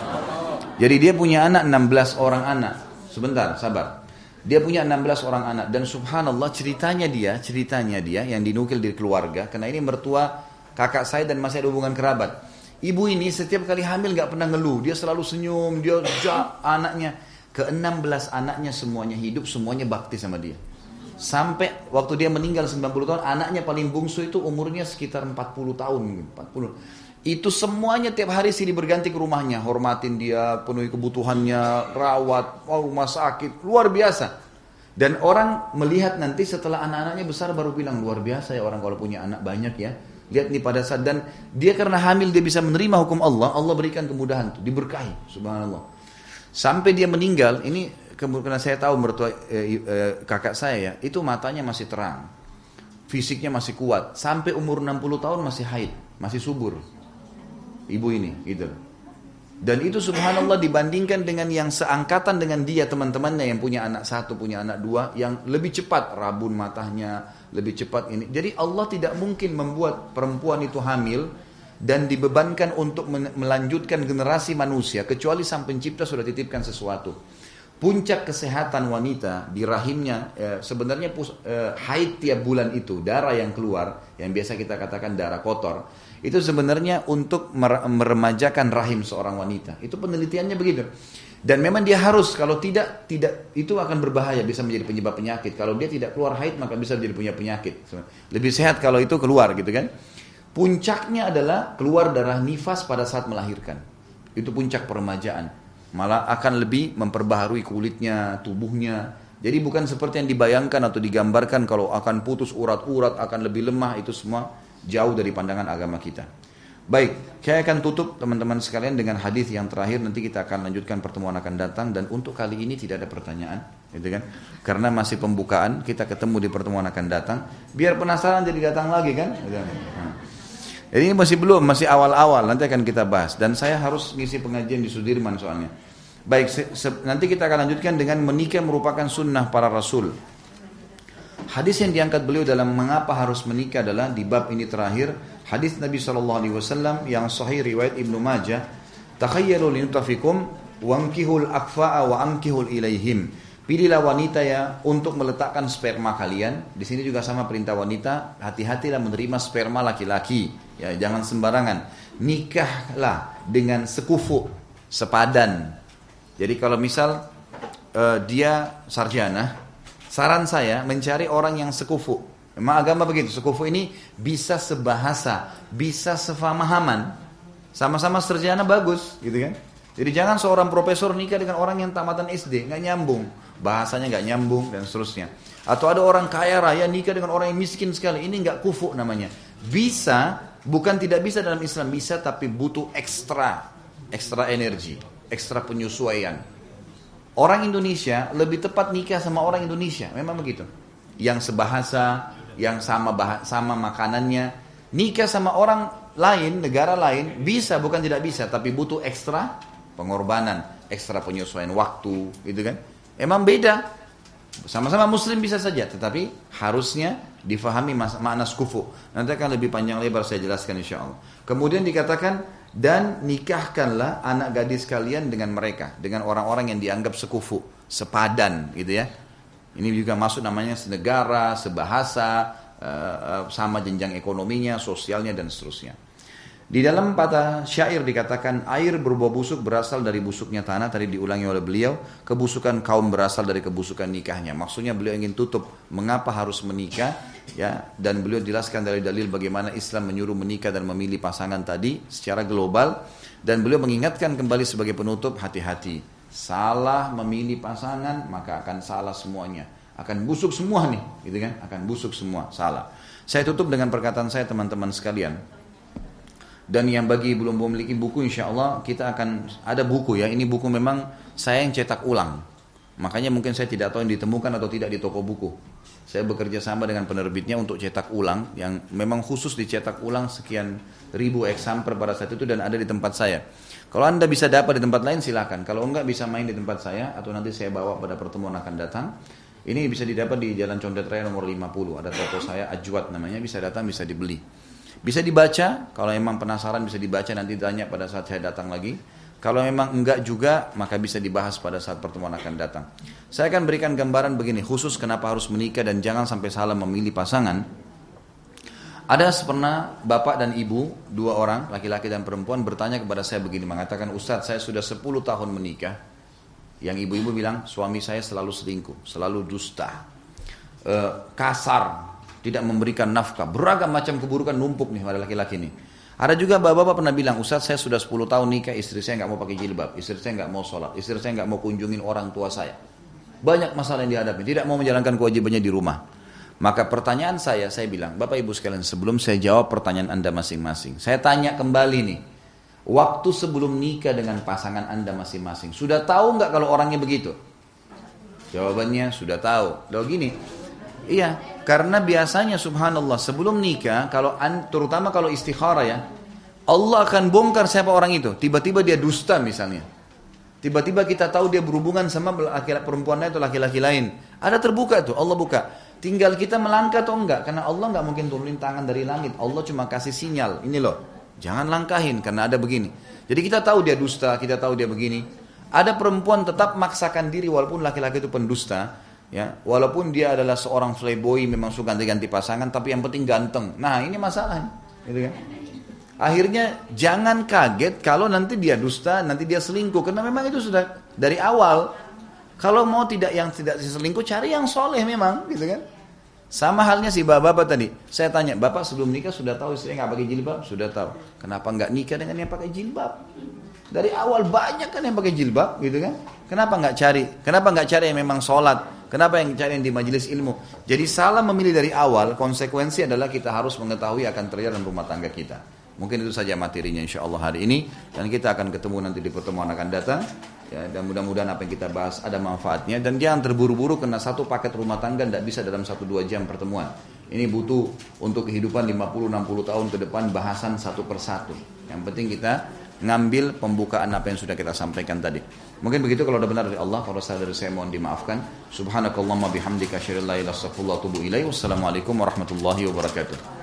Jadi dia punya anak 16 orang anak. Sebentar, sabar. Dia punya 16 orang anak. Dan subhanallah ceritanya dia yang dinukil dari keluarga. Karena ini mertua kakak saya dan masih ada hubungan kerabat. Ibu ini setiap kali hamil gak pernah ngeluh. Dia selalu senyum, dia anaknya. Ke-16 anaknya semuanya hidup, semuanya bakti sama dia. Sampai waktu dia meninggal 90 tahun, anaknya paling bungsu itu umurnya sekitar 40 tahun. 40. Itu semuanya tiap hari silih berganti ke rumahnya. Hormatin dia, penuhi kebutuhannya, rawat, rumah sakit. Luar biasa. Dan orang melihat nanti setelah anak-anaknya besar baru bilang, luar biasa ya orang kalau punya anak banyak ya. Lihat nih pada saat, dan dia karena hamil dia bisa menerima hukum Allah, Allah berikan kemudahan tuh, diberkahi, subhanallah. Sampai dia meninggal, ini karena saya tahu mertua kakak saya ya, itu matanya masih terang, fisiknya masih kuat, sampai umur 60 tahun masih haid, masih subur, ibu ini, gitu. Dan itu subhanallah dibandingkan dengan yang seangkatan dengan dia, teman-temannya yang punya anak 1, punya anak 2, yang lebih cepat rabun matanya, lebih cepat ini. Jadi Allah tidak mungkin membuat perempuan itu hamil dan dibebankan untuk melanjutkan generasi manusia kecuali Sang Pencipta sudah titipkan sesuatu. Puncak kesehatan wanita di rahimnya sebenarnya haid tiap bulan itu, darah yang keluar yang biasa kita katakan darah kotor, itu sebenarnya untuk meremajakan rahim seorang wanita. Itu penelitiannya begitu. Dan memang dia harus, kalau tidak itu akan berbahaya, bisa menjadi penyebab penyakit. Kalau dia tidak keluar haid maka bisa menjadi punya penyakit. Lebih sehat kalau itu keluar gitu kan. Puncaknya adalah keluar darah nifas pada saat melahirkan. Itu puncak peremajaan. Malah akan lebih memperbaharui kulitnya, tubuhnya. Jadi bukan seperti yang dibayangkan atau digambarkan kalau akan putus urat-urat, akan lebih lemah, itu semua jauh dari pandangan agama kita. Baik, saya akan tutup teman-teman sekalian dengan hadis yang terakhir. Nanti kita akan lanjutkan pertemuan akan datang. Dan untuk kali ini tidak ada pertanyaan, gitu kan? Karena masih pembukaan, kita ketemu di pertemuan akan datang. Biar penasaran jadi datang lagi kan? Jadi ini masih belum, masih awal-awal, nanti akan kita bahas. Dan saya harus ngisi pengajian di Sudirman soalnya. Baik, nanti kita akan lanjutkan dengan menikah merupakan sunnah para rasul. Hadis yang diangkat beliau dalam mengapa harus menikah adalah di bab ini terakhir. Hadis Nabi SAW yang sahih riwayat Ibnu Majah. Takhayyalu linutafikum wankihul akfa'a wa amkihul ilaihim. Pilihlah wanita ya untuk meletakkan sperma kalian. Di sini juga sama perintah wanita, hati-hatilah menerima sperma laki-laki. Ya, jangan sembarangan. Nikahlah dengan sekufu, sepadan. Jadi kalau misal dia sarjana, saran saya mencari orang yang sekufu. Memang agama begitu. Sekufu ini bisa sebahasa, bisa sefamahaman. Sama-sama sarjana bagus, gitu kan? Jadi jangan seorang profesor nikah dengan orang yang tamatan SD, nggak nyambung, bahasanya nggak nyambung dan seterusnya. Atau ada orang kaya raya nikah dengan orang yang miskin sekali, ini nggak kufu namanya. Bisa, bukan tidak bisa dalam Islam, bisa tapi butuh ekstra energi, ekstra penyesuaian. Orang Indonesia lebih tepat nikah sama orang Indonesia, memang begitu. Yang sebahasa, yang sama makanannya, nikah sama orang lain, negara lain bisa, bukan tidak bisa, tapi butuh ekstra pengorbanan, ekstra penyesuaian waktu, gitu kan? Emang beda. Sama-sama muslim bisa saja, tetapi harusnya difahami makna skufu. Nanti akan lebih panjang lebar saya jelaskan insyaallah. Kemudian dikatakan dan nikahkanlah anak gadis kalian dengan mereka, dengan orang-orang yang dianggap sekufu, sepadan, gitu ya. Ini juga masuk namanya senegara, sebahasa, sama jenjang ekonominya, sosialnya dan seterusnya. Di dalam patah syair dikatakan air berbau busuk berasal dari busuknya tanah, tadi diulangi oleh beliau, kebusukan kaum berasal dari kebusukan nikahnya. Maksudnya beliau ingin tutup mengapa harus menikah, ya, dan beliau jelaskan dari dalil bagaimana Islam menyuruh menikah dan memilih pasangan tadi secara global, dan beliau mengingatkan kembali sebagai penutup, hati-hati, salah memilih pasangan maka akan salah semuanya, akan busuk semua nih, gitu kan? Akan busuk semua, salah. Saya tutup dengan perkataan saya teman-teman sekalian. Dan yang bagi belum memiliki buku, insya Allah kita akan ada buku ya. Ini buku memang saya yang cetak ulang. Makanya mungkin saya tidak tahu yang ditemukan atau tidak di toko buku. Saya bekerja sama dengan penerbitnya untuk cetak ulang, yang memang khusus dicetak ulang sekian ribu eksemplar pada saat itu dan ada di tempat saya. Kalau Anda bisa dapat di tempat lain silakan. Kalau enggak bisa main di tempat saya atau nanti saya bawa pada pertemuan akan datang. Ini bisa didapat di Jalan Condet Raya nomor 50. Ada toko saya, Ajwat namanya, bisa datang, bisa dibeli. Bisa dibaca, kalau memang penasaran bisa dibaca, nanti tanya pada saat saya datang lagi. Kalau memang enggak juga, maka bisa dibahas pada saat pertemuan akan datang. Saya akan berikan gambaran begini, khusus kenapa harus menikah dan jangan sampai salah memilih pasangan. Ada pernah bapak dan ibu, dua orang, laki-laki dan perempuan, bertanya kepada saya begini, mengatakan, Ustadz saya sudah 10 tahun menikah. Yang ibu-ibu bilang, suami saya selalu selingkuh, selalu dusta, kasar, tidak memberikan nafkah, beragam macam keburukan numpuk nih pada laki-laki ini. Ada juga bapak-bapak pernah bilang, Ustaz saya sudah 10 tahun nikah, istri saya nggak mau pakai jilbab, istri saya nggak mau sholat, istri saya nggak mau kunjungin orang tua saya. Banyak masalah yang dihadapi, tidak mau menjalankan kewajibannya di rumah. Maka pertanyaan saya bilang, Bapak Ibu sekalian, sebelum saya jawab pertanyaan Anda masing-masing, saya tanya kembali nih, waktu sebelum nikah dengan pasangan Anda masing-masing, sudah tahu nggak kalau orangnya begitu? Jawabannya sudah tahu. Loh gini, iya, karena biasanya subhanallah sebelum nikah, terutama kalau istikharah ya, Allah akan bongkar siapa orang itu. Tiba-tiba dia dusta misalnya. Tiba-tiba kita tahu dia berhubungan sama perempuan lain atau laki-laki lain. Ada terbuka tuh, Allah buka. Tinggal kita melangkah atau enggak, karena Allah enggak mungkin turunin tangan dari langit. Allah cuma kasih sinyal, ini loh, jangan langkahin karena ada begini. Jadi kita tahu dia dusta, kita tahu dia begini. Ada perempuan tetap maksakan diri walaupun laki-laki itu pendusta. Ya, walaupun dia adalah seorang playboy, memang suka ganti-ganti pasangan, tapi yang penting ganteng. Nah, ini masalahnya, gitu kan? Akhirnya jangan kaget kalau nanti dia dusta, nanti dia selingkuh, karena memang itu sudah dari awal. Kalau mau tidak selingkuh, cari yang soleh memang, gitu kan? Sama halnya si bapak tadi. Saya tanya, bapak sebelum nikah sudah tahu istrinya nggak pakai jilbab? Sudah tahu. Kenapa nggak nikah dengan yang pakai jilbab? Dari awal banyak kan yang pakai jilbab, gitu kan? Kenapa nggak cari? Kenapa nggak cari yang memang sholat? Kenapa yang cari yang di majelis ilmu? Jadi salah memilih dari awal, konsekuensi adalah kita harus mengetahui akan terjadi dalam rumah tangga kita. Mungkin itu saja materinya insya Allah hari ini, dan kita akan ketemu nanti di pertemuan akan datang. Ya, dan mudah-mudahan apa yang kita bahas ada manfaatnya, dan jangan terburu-buru karena satu paket rumah tangga tidak bisa dalam 1-2 jam pertemuan. Ini butuh untuk kehidupan 50-60 tahun ke depan bahasan satu persatu. Yang penting kita ngambil pembukaan apa yang sudah kita sampaikan tadi. Mungkin begitu, kalau ada benar dari Allah, kalau salah dari saya mohon dimaafkan. Subhanakallahumma bihamdika asyhadu an la ilaha illa anta astaghfiruka wa atubu ilaik. Wassalamualaikum warahmatullahi wabarakatuh.